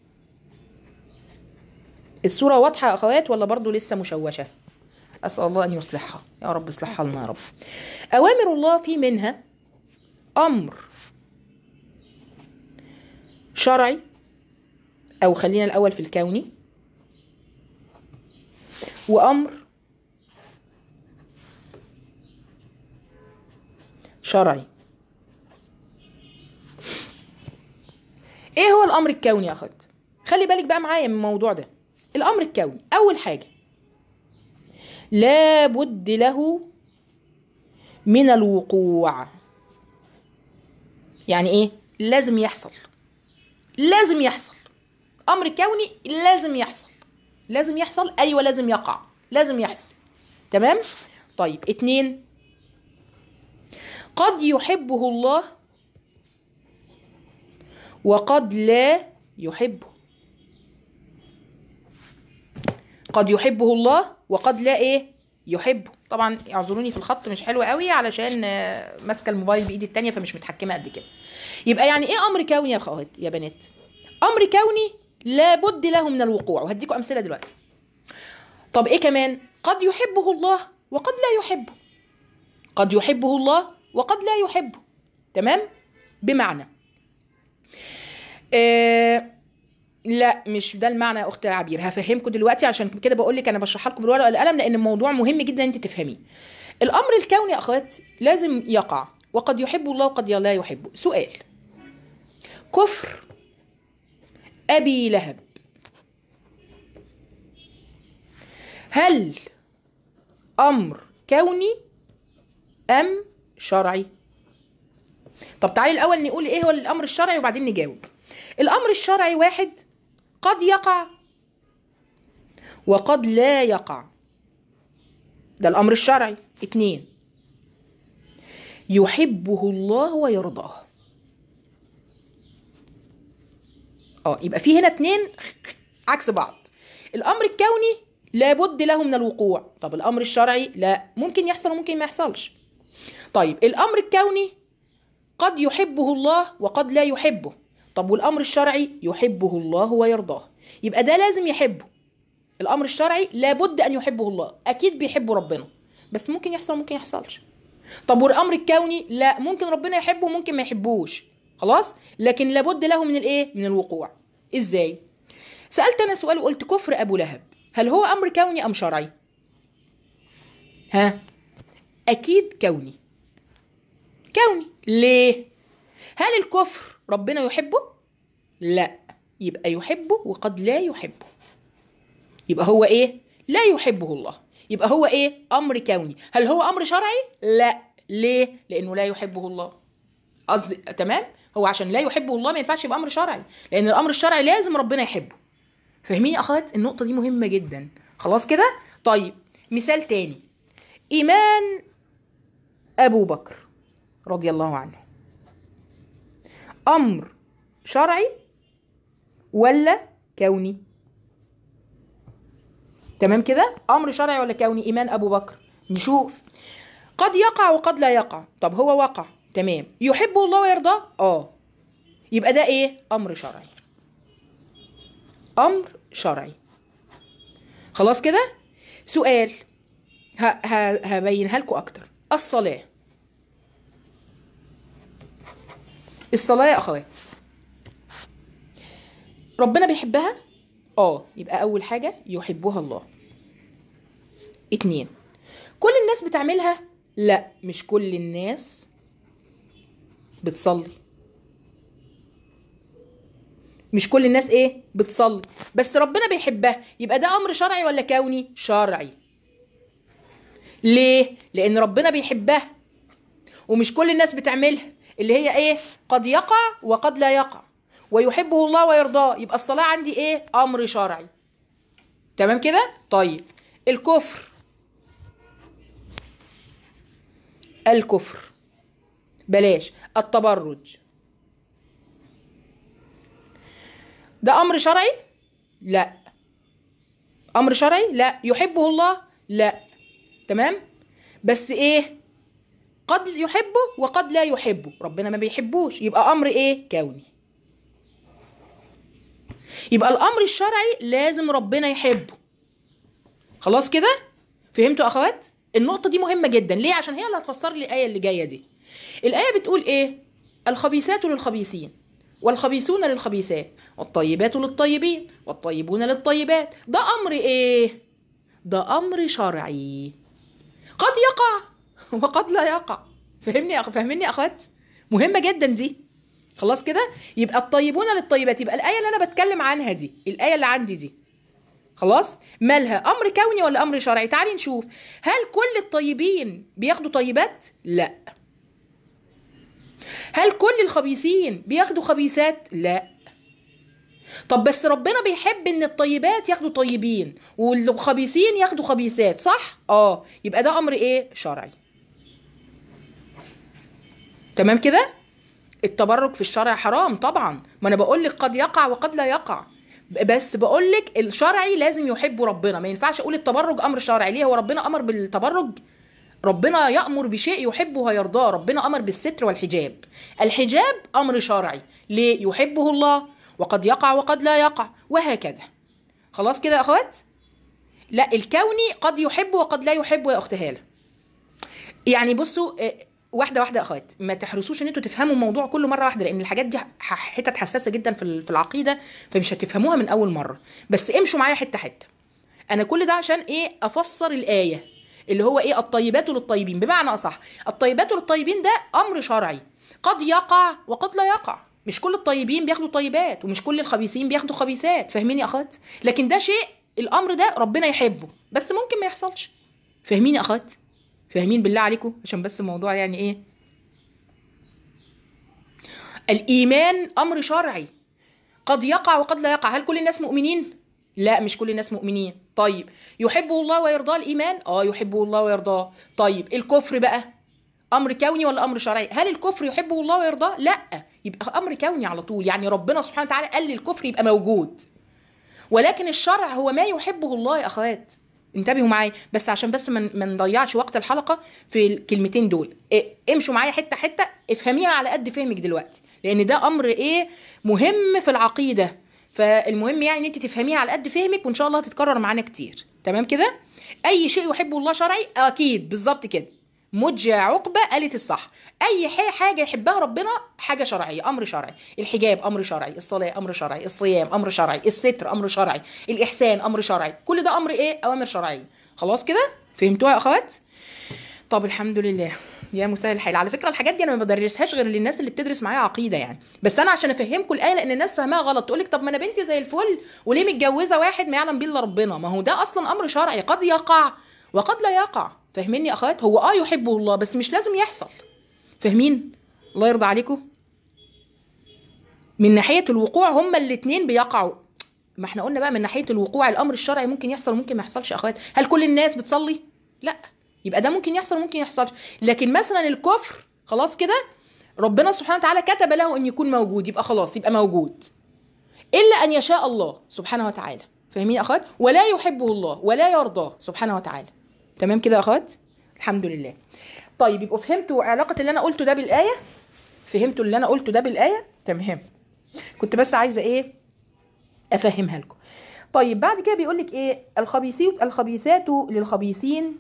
الصورة واضحة يا أخوات ولا برضو لسه مشوشة؟ أسأل الله أن يصلحها يا رب، اصلحها لنا يا رب. أوامر الله في منها أمر شرعي، أو خلينا الأول في الكوني، وأمر شرعي. ايه هو الامر الكوني يا اخوات؟ خلي بالك بقى معايا من الموضوع ده. الامر الكوني اول حاجه لا بد له من الوقوع. يعني ايه؟ لازم يحصل، لازم يحصل. امر كوني لازم يحصل، لازم يحصل، ايوه لازم يقع، لازم يحصل. تمام؟ طيب اتنين، قد يحبه الله وقد لا يحبه. قد يحبه الله وقد لا ايه يحبه. طبعا اعذروني في الخط مش حلو قوي علشان ماسكه الموبايل بايدي التانية فمش متحكمه قد كده. يبقى يعني ايه امر كوني يا اخوات يا بنات؟ امر كوني لابد له من الوقوع، وهديكم امثله دلوقتي. طب ايه كمان؟ قد يحبه الله وقد لا يحبه. قد يحبه الله وقد لا يحبه. تمام؟ بمعنى آه لا مش ده المعنى يا اخت عبير، هفهمكم دلوقتي عشان كده بقول لك انا بشرح لكم بالورقه والقلم لان الموضوع مهم جدا انت تفهميه. الامر الكوني يا اخوات لازم يقع، وقد يحبه الله وقد لا يحبه. سؤال: كفر ابي لهب هل امر كوني ام شرعي؟ طب تعالي الاول نقول ايه هو الامر الشرعي وبعدين نجاوب. الامر الشرعي واحد، قد يقع وقد لا يقع، ده الامر الشرعي. اتنين، يحبه الله ويرضاه. اه يبقى في هنا اتنين عكس بعض. الامر الكوني لابد له من الوقوع، طب الامر الشرعي لا، ممكن يحصل وممكن ما يحصلش. طيب الامر الكوني قد يحبه الله وقد لا يحبه، طب والامر الشرعي يحبه الله ويرضاه، يبقى ده لازم يحبه. الامر الشرعي لابد ان يحبه الله، اكيد بيحبه ربنا، بس ممكن يحصل وممكن يحصلش. طب والامر الكوني لا، ممكن ربنا يحبه وممكن ما يحبوش، خلاص، لكن لابد له من الايه؟ من الوقوع. ازاي؟ سالت انا سؤال وقلت كفر ابو لهب هل هو امر كوني ام شرعي؟ ها؟ اكيد كوني. كوني. ليه؟ هل الكفر ربنا يحبه؟ لا، يبقى يحبه وقد لا يحبه، يبقى هو ايه؟ لا يحبه الله، يبقى هو ايه؟ امر كوني. هل هو امر شرعي؟ لا. ليه؟ لانه لا يحبه الله. قصدي تمام؟ هو عشان لا يحبه الله ما ينفعش يبقى امر شرعي، لان الامر الشرعي لازم ربنا يحبه. فاهمين يا اخوات؟ النقطه دي مهمه جدا. خلاص كده؟ طيب مثال تاني، ايمان ابو بكر رضي الله عنه امر شرعي ولا كوني؟ تمام كده؟ امر شرعي ولا كوني؟ ايمان ابو بكر نشوف. قد يقع وقد لا يقع. طب هو وقع، تمام. يحبه الله ويرضاه؟ اه. يبقى ده ايه؟ امر شرعي. امر شرعي. خلاص كده؟ سؤال هبينها لكم اكتر. الصلاة. الصلاة يا اخوات ربنا بيحبها؟ اه، يبقى اول حاجة يحبها الله. اتنين، كل الناس بتعملها؟ لا، مش كل الناس بتصلي. مش كل الناس ايه؟ بتصلي، بس ربنا بيحبها، يبقى ده امر شرعي ولا كوني؟ شرعي. ليه؟ لان ربنا بيحبها ومش كل الناس بتعملها، اللي هي ايه؟ قد يقع وقد لا يقع، ويحبه الله ويرضاه، يبقى الصلاة عندي ايه؟ امر شرعي. تمام كده؟ طيب الكفر. الكفر بلاش، التبرج ده امر شرعي؟ لا. امر شرعي؟ لا. يحبه الله؟ لا. تمام، بس ايه؟ قد يحبه وقد لا يحبه، ربنا ما بيحبوش، يبقى امر ايه؟ كوني. يبقى الامر الشرعي لازم ربنا يحبه. خلاص كده؟ فهمتوا اخوات؟ النقطة دي مهمة جدا، ليه؟ عشان هي اللي هتفسر لي الآية اللي جاية دي. الآية بتقول ايه؟ الخبيثات للخبيثين والخبيثون للخبيثات والطيبات للطيبين والطيبون للطيبات. ده امر ايه؟ ده امر شرعي قد يقع وقد لا يقع. فهمني فهمني اخوات؟ مهمة جدا دي. خلاص كده؟ يبقى الطيبون للطيبات، يبقى الآية اللي انا بتكلم عنها دي، الآية اللي عندي دي، خلاص، مالها؟ امر كوني ولا امر شرعي؟ تعالي نشوف. هل كل الطيبين بياخدوا طيبات؟ لا. هل كل الخبيثين بياخدوا خبيثات؟ لا. طب بس ربنا بيحب ان الطيبات ياخدوا طيبين والخبيثين ياخدوا خبيثات، صح؟ اه، يبقى ده امر ايه؟ شرعي. تمام كده؟ التبرك في الشرع حرام طبعا، ما انا بقول لك قد يقع وقد لا يقع، بس بقول لك الشرعي لازم يحبه ربنا. ما ينفعش اقول التبرج امر شرعي. ليه؟ هو ربنا امر بالتبرج؟ ربنا يأمر بشيء يحبه ويرضاه. ربنا امر بالستر والحجاب. الحجاب امر شرعي، ليه؟ يحبه الله، وقد يقع وقد لا يقع، وهكذا. خلاص كده يا اخوات؟ لا، الكوني قد يحبه وقد لا يحبه يا اخت هاله. يعني بصوا، واحده واحده يا اخوات، ما تحرصوش ان انتوا تفهموا الموضوع كله مره واحده، لان الحاجات دي حتت حساسه جدا في في العقيده، فمش هتفهموها من اول مره. بس امشوا معايا حته حته. انا كل ده عشان ايه؟ افسر الايه اللي هو ايه؟ الطيبات للطيبين. بمعنى اصح، الطيبات للطيبين ده امر شرعي قد يقع وقد لا يقع. مش كل الطيبين بياخدوا طيبات، ومش كل الخبيثين بياخدوا خبيثات. فاهمين يا اخوات؟ لكن ده شيء الامر ده ربنا يحبه، بس ممكن ما يحصلش. فاهمين يا اخوات؟ فاهمين بالله عليكم؟ عشان بس الموضوع يعني ايه؟ الايمان امر شرعي قد يقع وقد لا يقع. هل كل الناس مؤمنين؟ لا، مش كل الناس مؤمنين. طيب، يحبه الله ويرضاه الايمان؟ اه، يحبه الله ويرضاه. طيب، الكفر بقى امر كوني ولا امر شرعي؟ هل الكفر يحبه الله ويرضاه؟ لا، يبقى امر كوني على طول. يعني ربنا سبحانه وتعالى قال لي الكفر يبقى موجود، ولكن الشرع هو ما يحبه الله يا اخوات. انتبهوا معايا بس، عشان بس ما نضيعش وقت الحلقه في الكلمتين دول. إيه؟ امشوا معايا حته حته، افهميها على قد فهمك دلوقتي، لان ده امر ايه؟ مهم في العقيده. فالمهم يعني ان انت تفهميها على قد فهمك، وان شاء الله هتتكرر معانا كتير. تمام كده؟ اي شيء يحبه الله شرعي، اكيد بالظبط كده. مجة عقبة قالت الصح. اي حاجه يحبها ربنا حاجه شرعيه، امر شرعي. الحجاب امر شرعي، الصلاه امر شرعي، الصيام امر شرعي، الستر امر شرعي، الاحسان امر شرعي. كل ده امر ايه؟ اوامر شرعيه. خلاص كده؟ فهمتوها يا اخوات؟ طب الحمد لله يا مسهل الحال. على فكره الحاجات دي انا ما بدرسهاش غير للناس اللي بتدرس معايا عقيده يعني، بس انا عشان افهمكم الايه، لان الناس فاهماها غلط. تقول لك طب ما انا بنتي زي الفل وليه متجوزه واحد ما يعلم بيه الا ربنا؟ ما هو ده اصلا امر شرعي قد يقع وقد لا يقع. فاهميني يا اخوات؟ هو اه يحبه الله، بس مش لازم يحصل. فاهمين؟ الله يرضى عليكم. من ناحيه الوقوع هما الاثنين بيقعوا. ما احنا قلنا بقى من ناحيه الوقوع الامر الشرعي ممكن يحصل وممكن ما يحصلش يا اخوات. هل كل الناس بتصلي؟ لا، يبقى ده ممكن يحصل وممكن يحصلش. لكن مثلا الكفر خلاص كده ربنا سبحانه وتعالى كتب له ان يكون موجود، يبقى خلاص يبقى موجود، الا ان يشاء الله سبحانه وتعالى. فاهمين يا اخوات؟ ولا يحبه الله ولا يرضاه سبحانه وتعالى. تمام كده يا اخوات؟ الحمد لله. طيب، يبقوا فهمتوا علاقه اللي انا قلته ده بالايه؟ فهمتوا اللي انا قلته ده بالايه؟ تمام. كنت بس عايزه ايه؟ افهمها لكم. طيب، بعد كده بيقول لك ايه؟ الخبيثات الخبيثات للخبيثين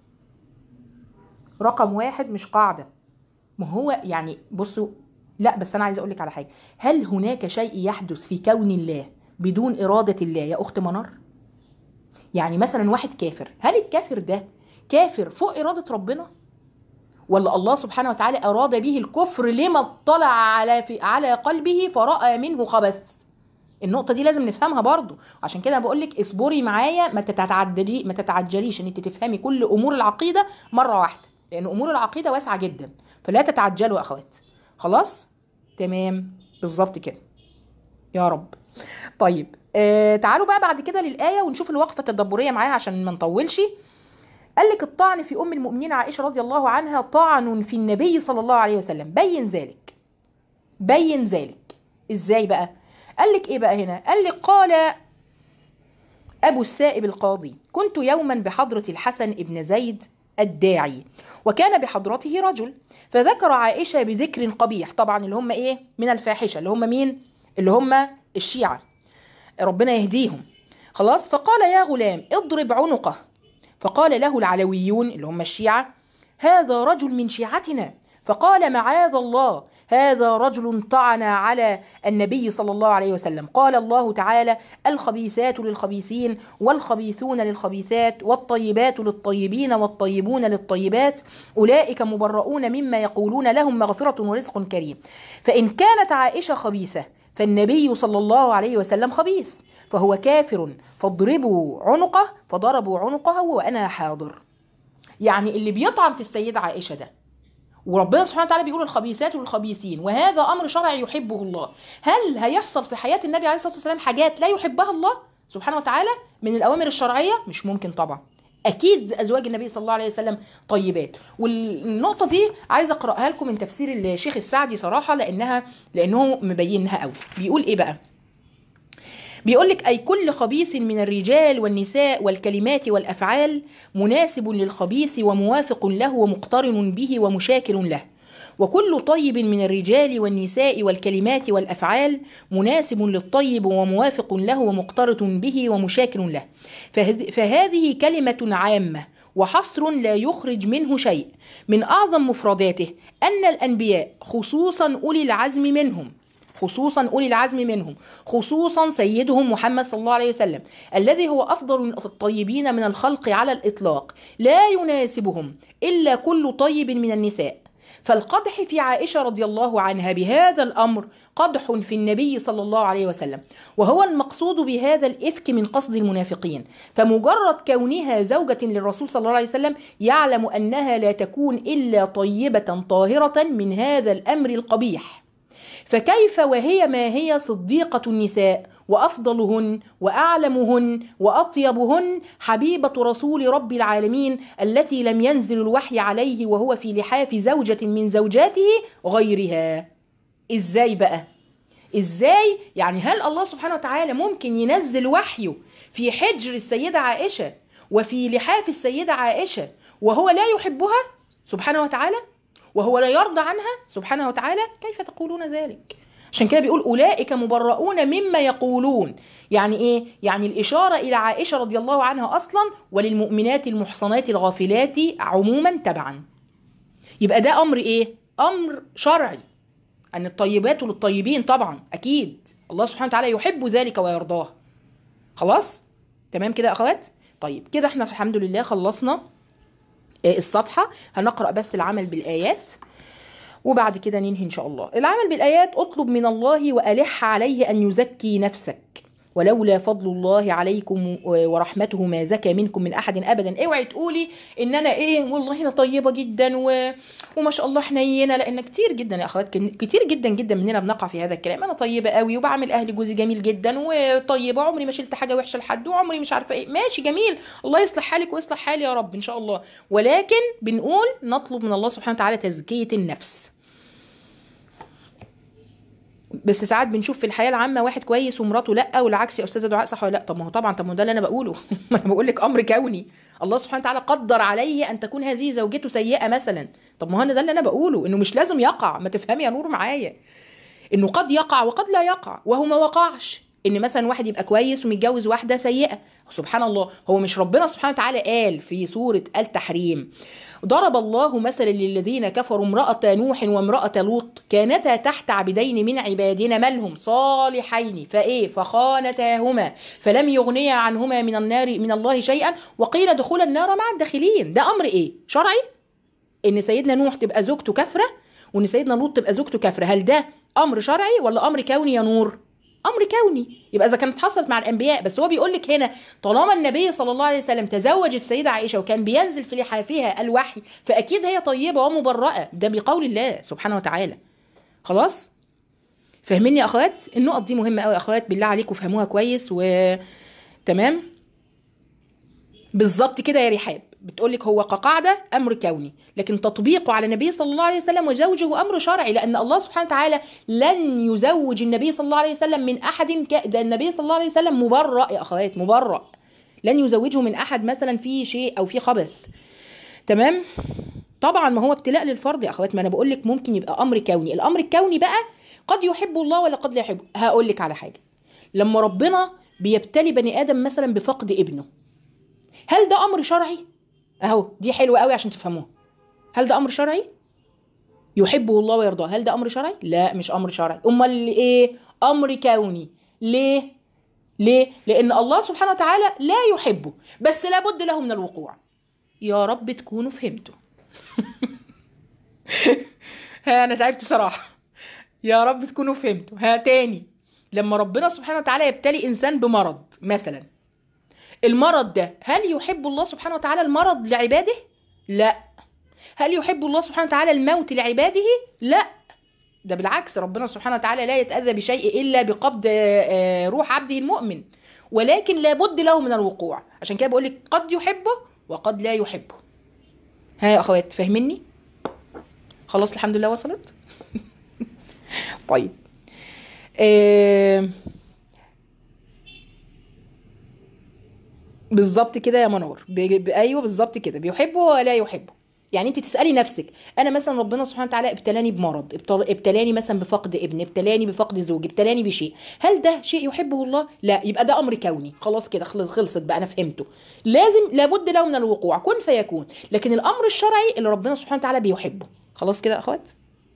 رقم واحد، مش قاعده. ما هو يعني بصوا، لا بس انا عايزه اقول لك على حاجه. هل هناك شيء يحدث في كون الله بدون اراده الله يا اخت منار؟ يعني مثلا واحد كافر، هل الكافر ده كافر فوق اراده ربنا؟ ولا الله سبحانه وتعالى اراد به الكفر لما اطلع على في على قلبه فراى منه خبث؟ النقطه دي لازم نفهمها برضو. عشان كده بقول لك اصبري معايا، ما تتعجلي ما تتعجليش ان انت تفهمي كل امور العقيده مره واحده، لان امور العقيده واسعه جدا، فلا تتعجلوا يا اخوات. خلاص؟ تمام بالظبط كده يا رب. طيب، آه تعالوا بقى بعد كده للايه ونشوف الوقفه التدبريه معاها عشان ما نطولش. قال لك الطعن في ام المؤمنين عائشه رضي الله عنها طعن في النبي صلى الله عليه وسلم. بين ذلك بين ذلك ازاي بقى؟ قال لك ايه بقى هنا؟ قال لك قال ابو السائب القاضي: كنت يوما بحضره الحسن ابن زيد الداعي، وكان بحضرته رجل فذكر عائشة بذكر قبيح، طبعا اللي هم ايه من الفاحشة، اللي هم مين؟ اللي هم الشيعة، ربنا يهديهم. خلاص، فقال يا غلام اضرب عنقه، فقال له العلويون اللي هم الشيعة هذا رجل من شيعتنا، فقال معاذ الله هذا رجل طعن على النبي صلى الله عليه وسلم. قال الله تعالى الخبيثات للخبيثين والخبيثون للخبيثات والطيبات للطيبين والطيبون للطيبات أولئك مبرؤون مما يقولون لهم مغفرة ورزق كريم. فإن كانت عائشة خبيثة فالنبي صلى الله عليه وسلم خبيث، فهو كافر، فاضربوا عنقه، فضربوا عنقه وأنا حاضر. يعني اللي بيطعن في السيدة عائشة ده، وربنا سبحانه وتعالى بيقول الخبيثات للخبيثين، وهذا أمر شرعي يحبه الله، هل هيحصل في حياة النبي عليه الصلاة والسلام حاجات لا يحبها الله سبحانه وتعالى من الأوامر الشرعية؟ مش ممكن طبعا. أكيد أزواج النبي صلى الله عليه وسلم طيبات. والنقطة دي عايزة أقرأها لكم من تفسير الشيخ السعدي صراحة، لأنها لأنه مبينها قوي. بيقول إيه بقى؟ بيقول لك أي كل خبيث من الرجال والنساء والكلمات والأفعال مناسب للخبيث وموافق له ومقترن به ومشاكل له، وكل طيب من الرجال والنساء والكلمات والأفعال مناسب للطيب وموافق له ومقترن به ومشاكل له. فهذه كلمة عامة وحصر لا يخرج منه شيء. من أعظم مفرداته أن الأنبياء خصوصا أولي العزم منهم خصوصا أولي العزم منهم خصوصا سيدهم محمد صلى الله عليه وسلم الذي هو أفضل الطيبين من الخلق على الإطلاق، لا يناسبهم إلا كل طيب من النساء. فالقدح في عائشة رضي الله عنها بهذا الأمر قدح في النبي صلى الله عليه وسلم، وهو المقصود بهذا الإفك من قصد المنافقين. فمجرد كونها زوجة للرسول صلى الله عليه وسلم يعلم أنها لا تكون إلا طيبة طاهرة من هذا الأمر القبيح، فكيف وهي ما هي صديقة النساء وأفضلهن وأعلمهن وأطيبهن حبيبة رسول رب العالمين التي لم ينزل الوحي عليه وهو في لحاف زوجة من زوجاته غيرها. إزاي بقى؟ إزاي؟ يعني هل الله سبحانه وتعالى ممكن ينزل وحيه في حجر السيدة عائشة وفي لحاف السيدة عائشة وهو لا يحبها سبحانه وتعالى، وهو لا يرضى عنها سبحانه وتعالى؟ كيف تقولون ذلك؟ عشان كده بيقول أولئك مبرؤون مما يقولون. يعني إيه؟ يعني الإشارة إلى عائشة رضي الله عنها أصلا، وللمؤمنات المحصنات الغافلات عموما تبعا. يبقى ده أمر إيه؟ أمر شرعي، أن الطيبات للطيبين طبعا، أكيد الله سبحانه وتعالى يحب ذلك ويرضاه. خلاص؟ تمام كده أخوات؟ طيب كده احنا الحمد لله خلصنا الصفحة. هنقرأ بس العمل بالآيات وبعد كده ننهي إن شاء الله. العمل بالآيات: اطلب من الله وألح عليه أن يزكي نفسك، ولولا فضل الله عليكم ورحمته ما زكى منكم من أحد أبدا. اوعي تقولي إن أنا إيه والله أنا طيبة جدا و... وما شاء الله حنينة، لأن كتير جدا يا أخوات، كتير جدا جدا مننا بنقع في هذا الكلام. أنا طيبة قوي وبعمل أهلي جوزي جميل جدا وطيبة، عمري ما شلت حاجة وحشة لحد، وعمري مش عارفة إيه. ماشي جميل، الله يصلح حالك ويصلح حالي يا رب إن شاء الله. ولكن بنقول نطلب من الله سبحانه وتعالى تزكية النفس. بس ساعات بنشوف في الحياه العامه واحد كويس ومراته لا، والعكس يا استاذه دعاء، صح ولا لا؟ طب ما هو طبعا، طب ما ده اللي انا بقوله ما انا بقول لك امر كوني، الله سبحانه وتعالى قدر عليه ان تكون هذه زوجته سيئه مثلا. طب ما هو انا ده اللي انا بقوله، انه مش لازم يقع. ما تفهمي يا نور معايا، انه قد يقع وقد لا يقع، وهو ما وقعش. ان مثلا واحد يبقى كويس ومتجوز واحده سيئه، سبحان الله. هو مش ربنا سبحانه وتعالى قال في سوره التحريم: ضرب الله مثلا للذين كفروا امرأة نوح وامرأة لوط كانتا تحت عبدين من عبادنا مالهم صالحين فايه فخانتاهما فلم يغنيا عنهما من النار من الله شيئا وقيل دخول النار مع الداخلين. ده امر ايه؟ شرعي. ان سيدنا نوح تبقى زوجته كافره وان سيدنا لوط تبقى زوجته كافره، هل ده امر شرعي ولا امر كوني يا نور؟ امر كوني. يبقى اذا كانت حصلت مع الانبياء، بس هو بيقول لك هنا طالما النبي صلى الله عليه وسلم تزوجت السيده عائشه وكان بينزل في لحافها الوحي، فاكيد هي طيبه ومبرأه، ده بقول الله سبحانه وتعالى. خلاص فاهميني يا اخوات؟ النقط دي مهمه قوي يا اخوات، بالله عليكم فهموها كويس. وتمام بالظبط كده يا رحاب، بتقولك هو كقاعدة أمر كوني، لكن تطبيقه على النبي صلى الله عليه وسلم وزوجه أمر شرعي، لأن الله سبحانه وتعالى لن يزوج النبي صلى الله عليه وسلم من أحد ك... ده النبي صلى الله عليه وسلم مبرأ يا أخوات، مبرأ، لن يزوجه من أحد مثلا في شيء أو في خبث. تمام. طبعا ما هو ابتلاء للفرد يا اخوات، ما انا بقول لك ممكن يبقى امر كوني. الامر الكوني بقى قد يحب الله ولا قد لا يحبه. هقول لك على حاجه، لما ربنا بيبتلي بني ادم مثلا بفقد ابنه، هل ده امر شرعي؟ اهو دي حلوه قوي عشان تفهموها. هل ده امر شرعي يحبه الله ويرضاه؟ هل ده امر شرعي؟ لا مش امر شرعي. امال ايه؟ امر كوني. ليه؟ ليه؟ لان الله سبحانه وتعالى لا يحبه، بس لابد له من الوقوع. يا رب تكونوا فهمتوا. ها انا تعبت صراحه. يا رب تكونوا فهمتوا. ها تاني، لما ربنا سبحانه وتعالى يبتلي انسان بمرض مثلا، المرض ده هل يحب الله سبحانه وتعالى المرض لعباده؟ لا. هل يحب الله سبحانه وتعالى الموت لعباده؟ لا. ده بالعكس، ربنا سبحانه وتعالى لا يتأذى بشيء إلا بقبض روح عبده المؤمن، ولكن لابد له من الوقوع. عشان كده بقول لك قد يحبه وقد لا يحبه. ها يا أخوات فاهميني؟ خلاص الحمد لله وصلت. طيب آه بالظبط كده يا منور. ايوه بالظبط كده، بيحبه ولا يحبه. يعني انت تسالي نفسك، انا مثلا ربنا سبحانه وتعالى ابتلاني بمرض، ابتلاني مثلا بفقد ابن، ابتلاني بفقد زوج، ابتلاني بشيء، هل ده شيء يحبه الله؟ لا، يبقى ده امر كوني. خلاص كده خلصت بقى، انا فهمته. لازم لابد له من الوقوع، كن فيكون. لكن الامر الشرعي اللي ربنا سبحانه وتعالى بيحبه. خلاص كده يا اخوات.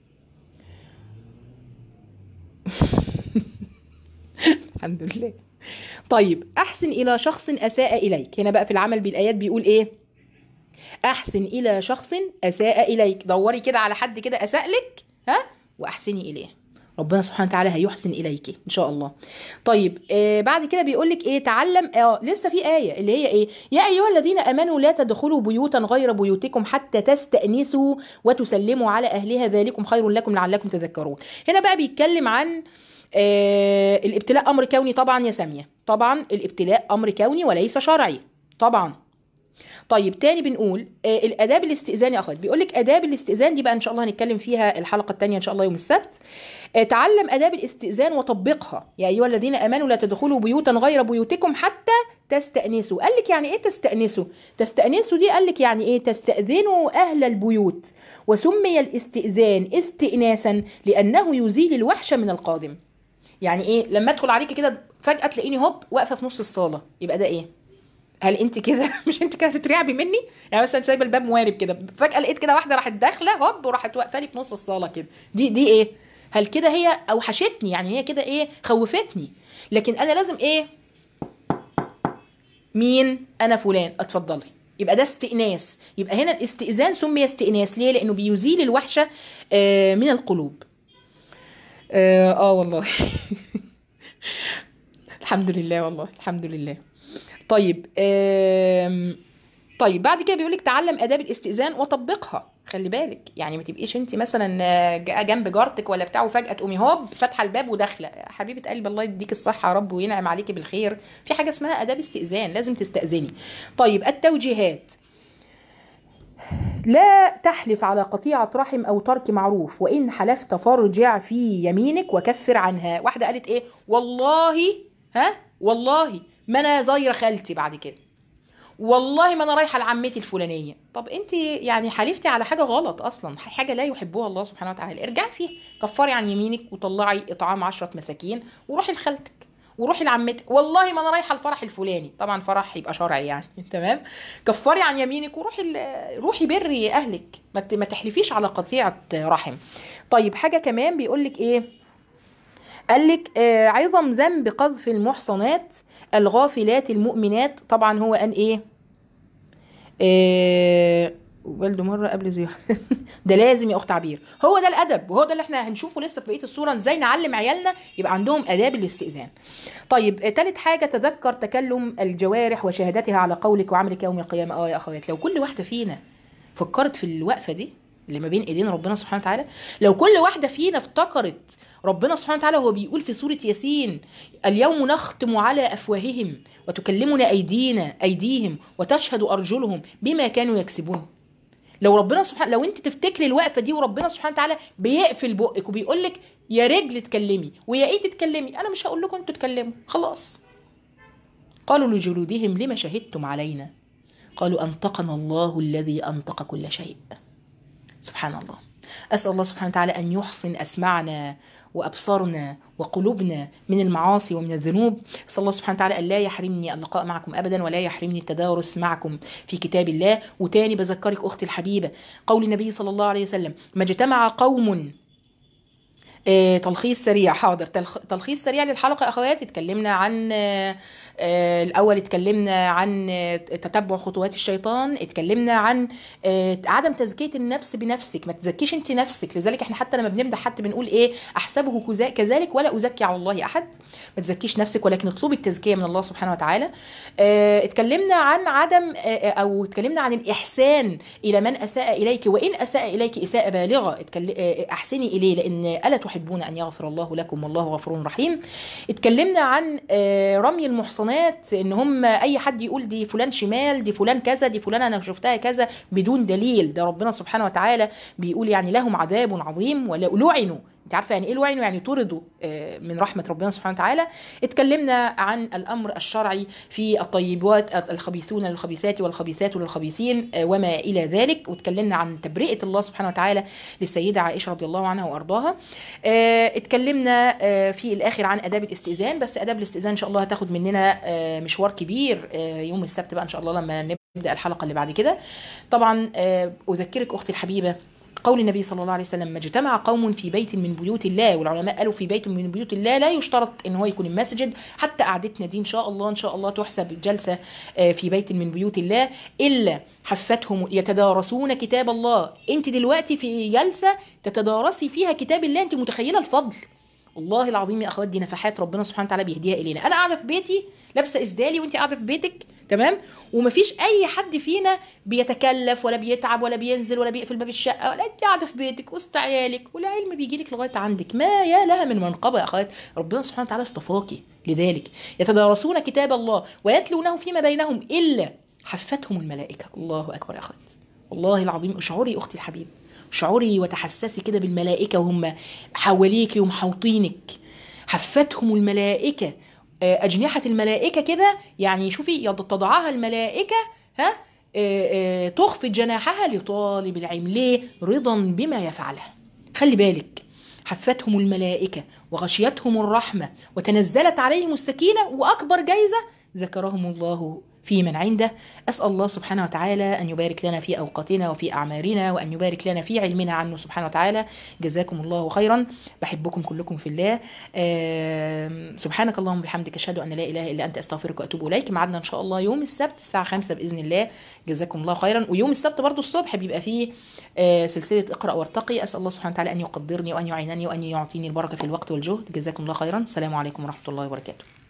الحمد لله. طيب احسن الى شخص اساء اليك. هنا بقى في العمل بالايات بيقول ايه؟ احسن الى شخص اساء اليك. دوري كده على حد كده اساء لك، ها، واحسني اليه. ربنا سبحانه وتعالى هيحسن اليك ان شاء الله. طيب آه بعد كده بيقول لك ايه؟ تعلم. اه لسه في ايه اللي هي ايه؟ يا ايها الذين امنوا لا تدخلوا بيوتا غير بيوتكم حتى تستأنسوا وتسلموا على اهلها ذلكم خير لكم لعلكم تذكرون. هنا بقى بيتكلم عن آه الابتلاء. امر كوني طبعا يا ساميه، طبعا الابتلاء امر كوني وليس شرعي طبعا. طيب تاني بنقول آه الاداب الاستئذان يا اخوات. بيقول لك اداب الاستئذان دي بقى ان شاء الله هنتكلم فيها الحلقه الثانيه ان شاء الله يوم السبت. آه تعلم اداب الاستئذان وطبقها. يا ايها الذين امنوا لا تدخلوا بيوتا غير بيوتكم حتى تستأنسوا. قال لك يعني ايه تستأنسوا؟ تستأنسوا دي قال لك يعني ايه؟ تستأذنوا اهل البيوت. وسمي الاستئذان استئناسا لانه يزيل الوحشه من القادم. يعني ايه؟ لما ادخل عليكي كده فجاه تلاقيني هوب واقفه في نص الصاله، يبقى ده ايه؟ هل انت كده مش انت كده هتترعبي مني؟ يعني مثلا سايبه الباب موارب كده، فجاه لقيت كده واحده راحت داخله هوب وراحت واقفه لي في نص الصاله كده، دي دي ايه؟ هل كده هي اوحشتني؟ يعني هي كده ايه؟ خوفتني. لكن انا لازم ايه؟ مين؟ انا فلان، اتفضلي. يبقى ده استئناس. يبقى هنا الاستئذان سمي استئناس ليه؟ لانه بيزيل الوحشه آه من القلوب. اه, آه والله. الحمد لله والله الحمد لله. طيب آم طيب بعد كده بيقولك تعلم آداب الاستئذان وطبقها. خلي بالك، يعني ما تبقيش انت مثلا جنب جارتك ولا بتاع وفجأة تقومي هوب فاتحه الباب وداخله. حبيبه قلب الله يديك الصحه يا رب وينعم عليكي بالخير، في حاجه اسمها آداب استئذان، لازم تستأذني. طيب التوجيهات. لا تحلف على قطيعة رحم أو ترك معروف، وإن حلفت فارجع في يمينك وكفر عنها. واحدة قالت إيه؟ والله ها والله ما أنا زايرة خالتي بعد كده، والله ما أنا رايحة لعمتي الفلانية. طب أنت يعني حلفتي على حاجة غلط أصلا، حاجة لا يحبها الله سبحانه وتعالى. ارجعي فيها، كفري عن يمينك وطلعي إطعام عشرة مساكين وروحي لخالتك وروحي لعمتك. والله ما انا رايحه الفرح الفلاني، طبعا فرح يبقى شرعي يعني تمام. كفري عن يمينك وروحي روحي بري اهلك، ما تحلفيش على قطيعه رحم. طيب حاجه كمان بيقول لك ايه؟ قال لك آه عظم ذنب قذف المحصنات الغافلات المؤمنات. طبعا هو قال ايه؟ آه والده مره قبل زياره. ده لازم يا اخت عبير، هو ده الادب، وهو ده اللي احنا هنشوفه لسه في بقيه الصوره، ازاي نعلم عيالنا يبقى عندهم اداب الاستئذان. طيب تالت حاجه تذكر تكلم الجوارح وشهادتها على قولك وعملك يوم القيامه. اه يا اخوات، لو كل واحده فينا فكرت في الوقفه دي اللي ما بين ايدين ربنا سبحانه وتعالى، لو كل واحده فينا افتكرت ربنا سبحانه وتعالى وهو بيقول في سوره ياسين اليوم نختم على افواههم وتكلمنا ايدينا ايديهم وتشهد ارجلهم بما كانوا يكسبون. لو ربنا سبحانه، لو انت تفتكري الوقفه دي وربنا سبحانه وتعالى بيقفل بقك وبيقول لك يا رجل اتكلمي ويا ايد اتكلمي، انا مش هقول لكم انتوا تتكلموا خلاص. قالوا لجلودهم لما شهدتم علينا قالوا أنطقنا الله الذي أنطق كل شيء. سبحان الله. أسأل الله سبحانه وتعالى أن يحسن أسماعنا وأبصارنا وقلوبنا من المعاصي ومن الذنوب. أسأل الله سبحانه وتعالى أن لا يحرمني اللقاء معكم أبدا، ولا يحرمني التدارس معكم في كتاب الله. وتاني بذكرك أختي الحبيبة قول النبي صلى الله عليه وسلم: ما اجتمع قوم. آه، تلخيص سريع. حاضر. تلخ... تلخيص سريع للحلقة أخواتي. اتكلمنا عن آه، آه، الأول اتكلمنا عن آه، تتبع خطوات الشيطان. اتكلمنا عن آه، عدم تزكية النفس بنفسك، ما تزكيش انت نفسك. لذلك احنا حتى لما بنمدح حد بنقول ايه؟ أحسبه كذا- كذلك ولا أزكي على الله أحد. ما تزكيش نفسك، ولكن اطلبي التزكية من الله سبحانه وتعالى. آه، اتكلمنا عن عدم آه، أو اتكلمنا عن الإحسان إلى من أساء إليك، وإن أساء إليك إساءة بالغة اتكل- آه، أحسني إليه، لأن ألا تحبون أن يغفر الله لكم والله غفور رحيم. اتكلمنا عن آه، رمي المحصنات، ان هم اي حد يقول دي فلان شمال، دي فلان كذا، دي فلان انا شفتها كذا بدون دليل. ده ربنا سبحانه وتعالى بيقول يعني لهم عذاب عظيم ولعنوا. انت عارفه يعني ايه لعنوا؟ يعني طردوا آه، من رحمه ربنا سبحانه وتعالى. اتكلمنا عن الامر الشرعي في الطيبات، الخبيثون للخبيثات والخبيثات للخبيثين آه، وما الى ذلك. واتكلمنا عن تبرئه الله سبحانه وتعالى للسيده عائشه رضي الله عنها وارضاها. آه، اتكلمنا آه، في الاخر عن اداب الاستئذان، بس اداب الاستئذان ان شاء الله هتاخد مننا آه، مشوار كبير آه، يوم السبت بقى ان شاء الله لما نبدا الحلقه اللي بعد كده. طبعا آه، اذكرك اختي الحبيبه قول النبي صلى الله عليه وسلم: ما اجتمع قوم في بيت من بيوت الله. والعلماء قالوا في بيت من بيوت الله لا يشترط ان هو يكون المسجد، حتى قعدتنا دي ان شاء الله ان شاء الله تحسب جلسه آه، في بيت من بيوت الله، الا حفتهم يتدارسون كتاب الله. انت دلوقتي في جلسه تتدارسي فيها كتاب الله، انت متخيله الفضل؟ والله العظيم يا اخوات دي نفحات ربنا سبحانه وتعالى بيهديها الينا. انا قاعده في بيتي لابسه اسدالي وانت قاعده في بيتك، تمام، ومفيش اي حد فينا بيتكلف ولا بيتعب ولا بينزل ولا بيقفل باب الشقه، ولا انت قاعده في بيتك وسط عيالك، والعلم بيجي لك لغايه عندك. ما يا لها من منقبه يا اخوات. ربنا سبحانه وتعالى اصطفاكي لذلك. يتدارسون كتاب الله ويتلونه فيما بينهم الا حفتهم الملائكه. الله اكبر يا اخوات. والله العظيم اشعري اختي الحبيبه، اشعري وتحسسي كده بالملائكه وهم حواليكي ومحوطينك. حفتهم الملائكه، أجنحة الملائكة كده، يعني شوفي تضعها الملائكة ها تخفض جناحها لطالب العلم. ليه؟ رضا بما يفعله. خلي بالك، حفتهم الملائكة وغشيتهم الرحمة وتنزلت عليهم السكينة، وأكبر جايزة ذكرهم الله في من عنده. أسأل الله سبحانه وتعالى أن يبارك لنا في أوقاتنا وفي أعمارنا، وأن يبارك لنا في علمنا عنه سبحانه وتعالى. جزاكم الله خيرا. بحبكم كلكم في الله. سبحانك اللهم وبحمدك، أشهد أن لا إله إلا أنت، أستغفرك وأتوب إليك. معنا إن شاء الله يوم السبت الساعة خمسة بإذن الله. جزاكم الله خيرا. ويوم السبت برضو الصبح بيبقى فيه سلسلة اقرأ وارتقي. أسأل الله سبحانه وتعالى أن يقدرني وأن يعينني وأن يعطيني البركة في الوقت والجهد. جزاكم الله خيرا. السلام عليكم ورحمة الله وبركاته.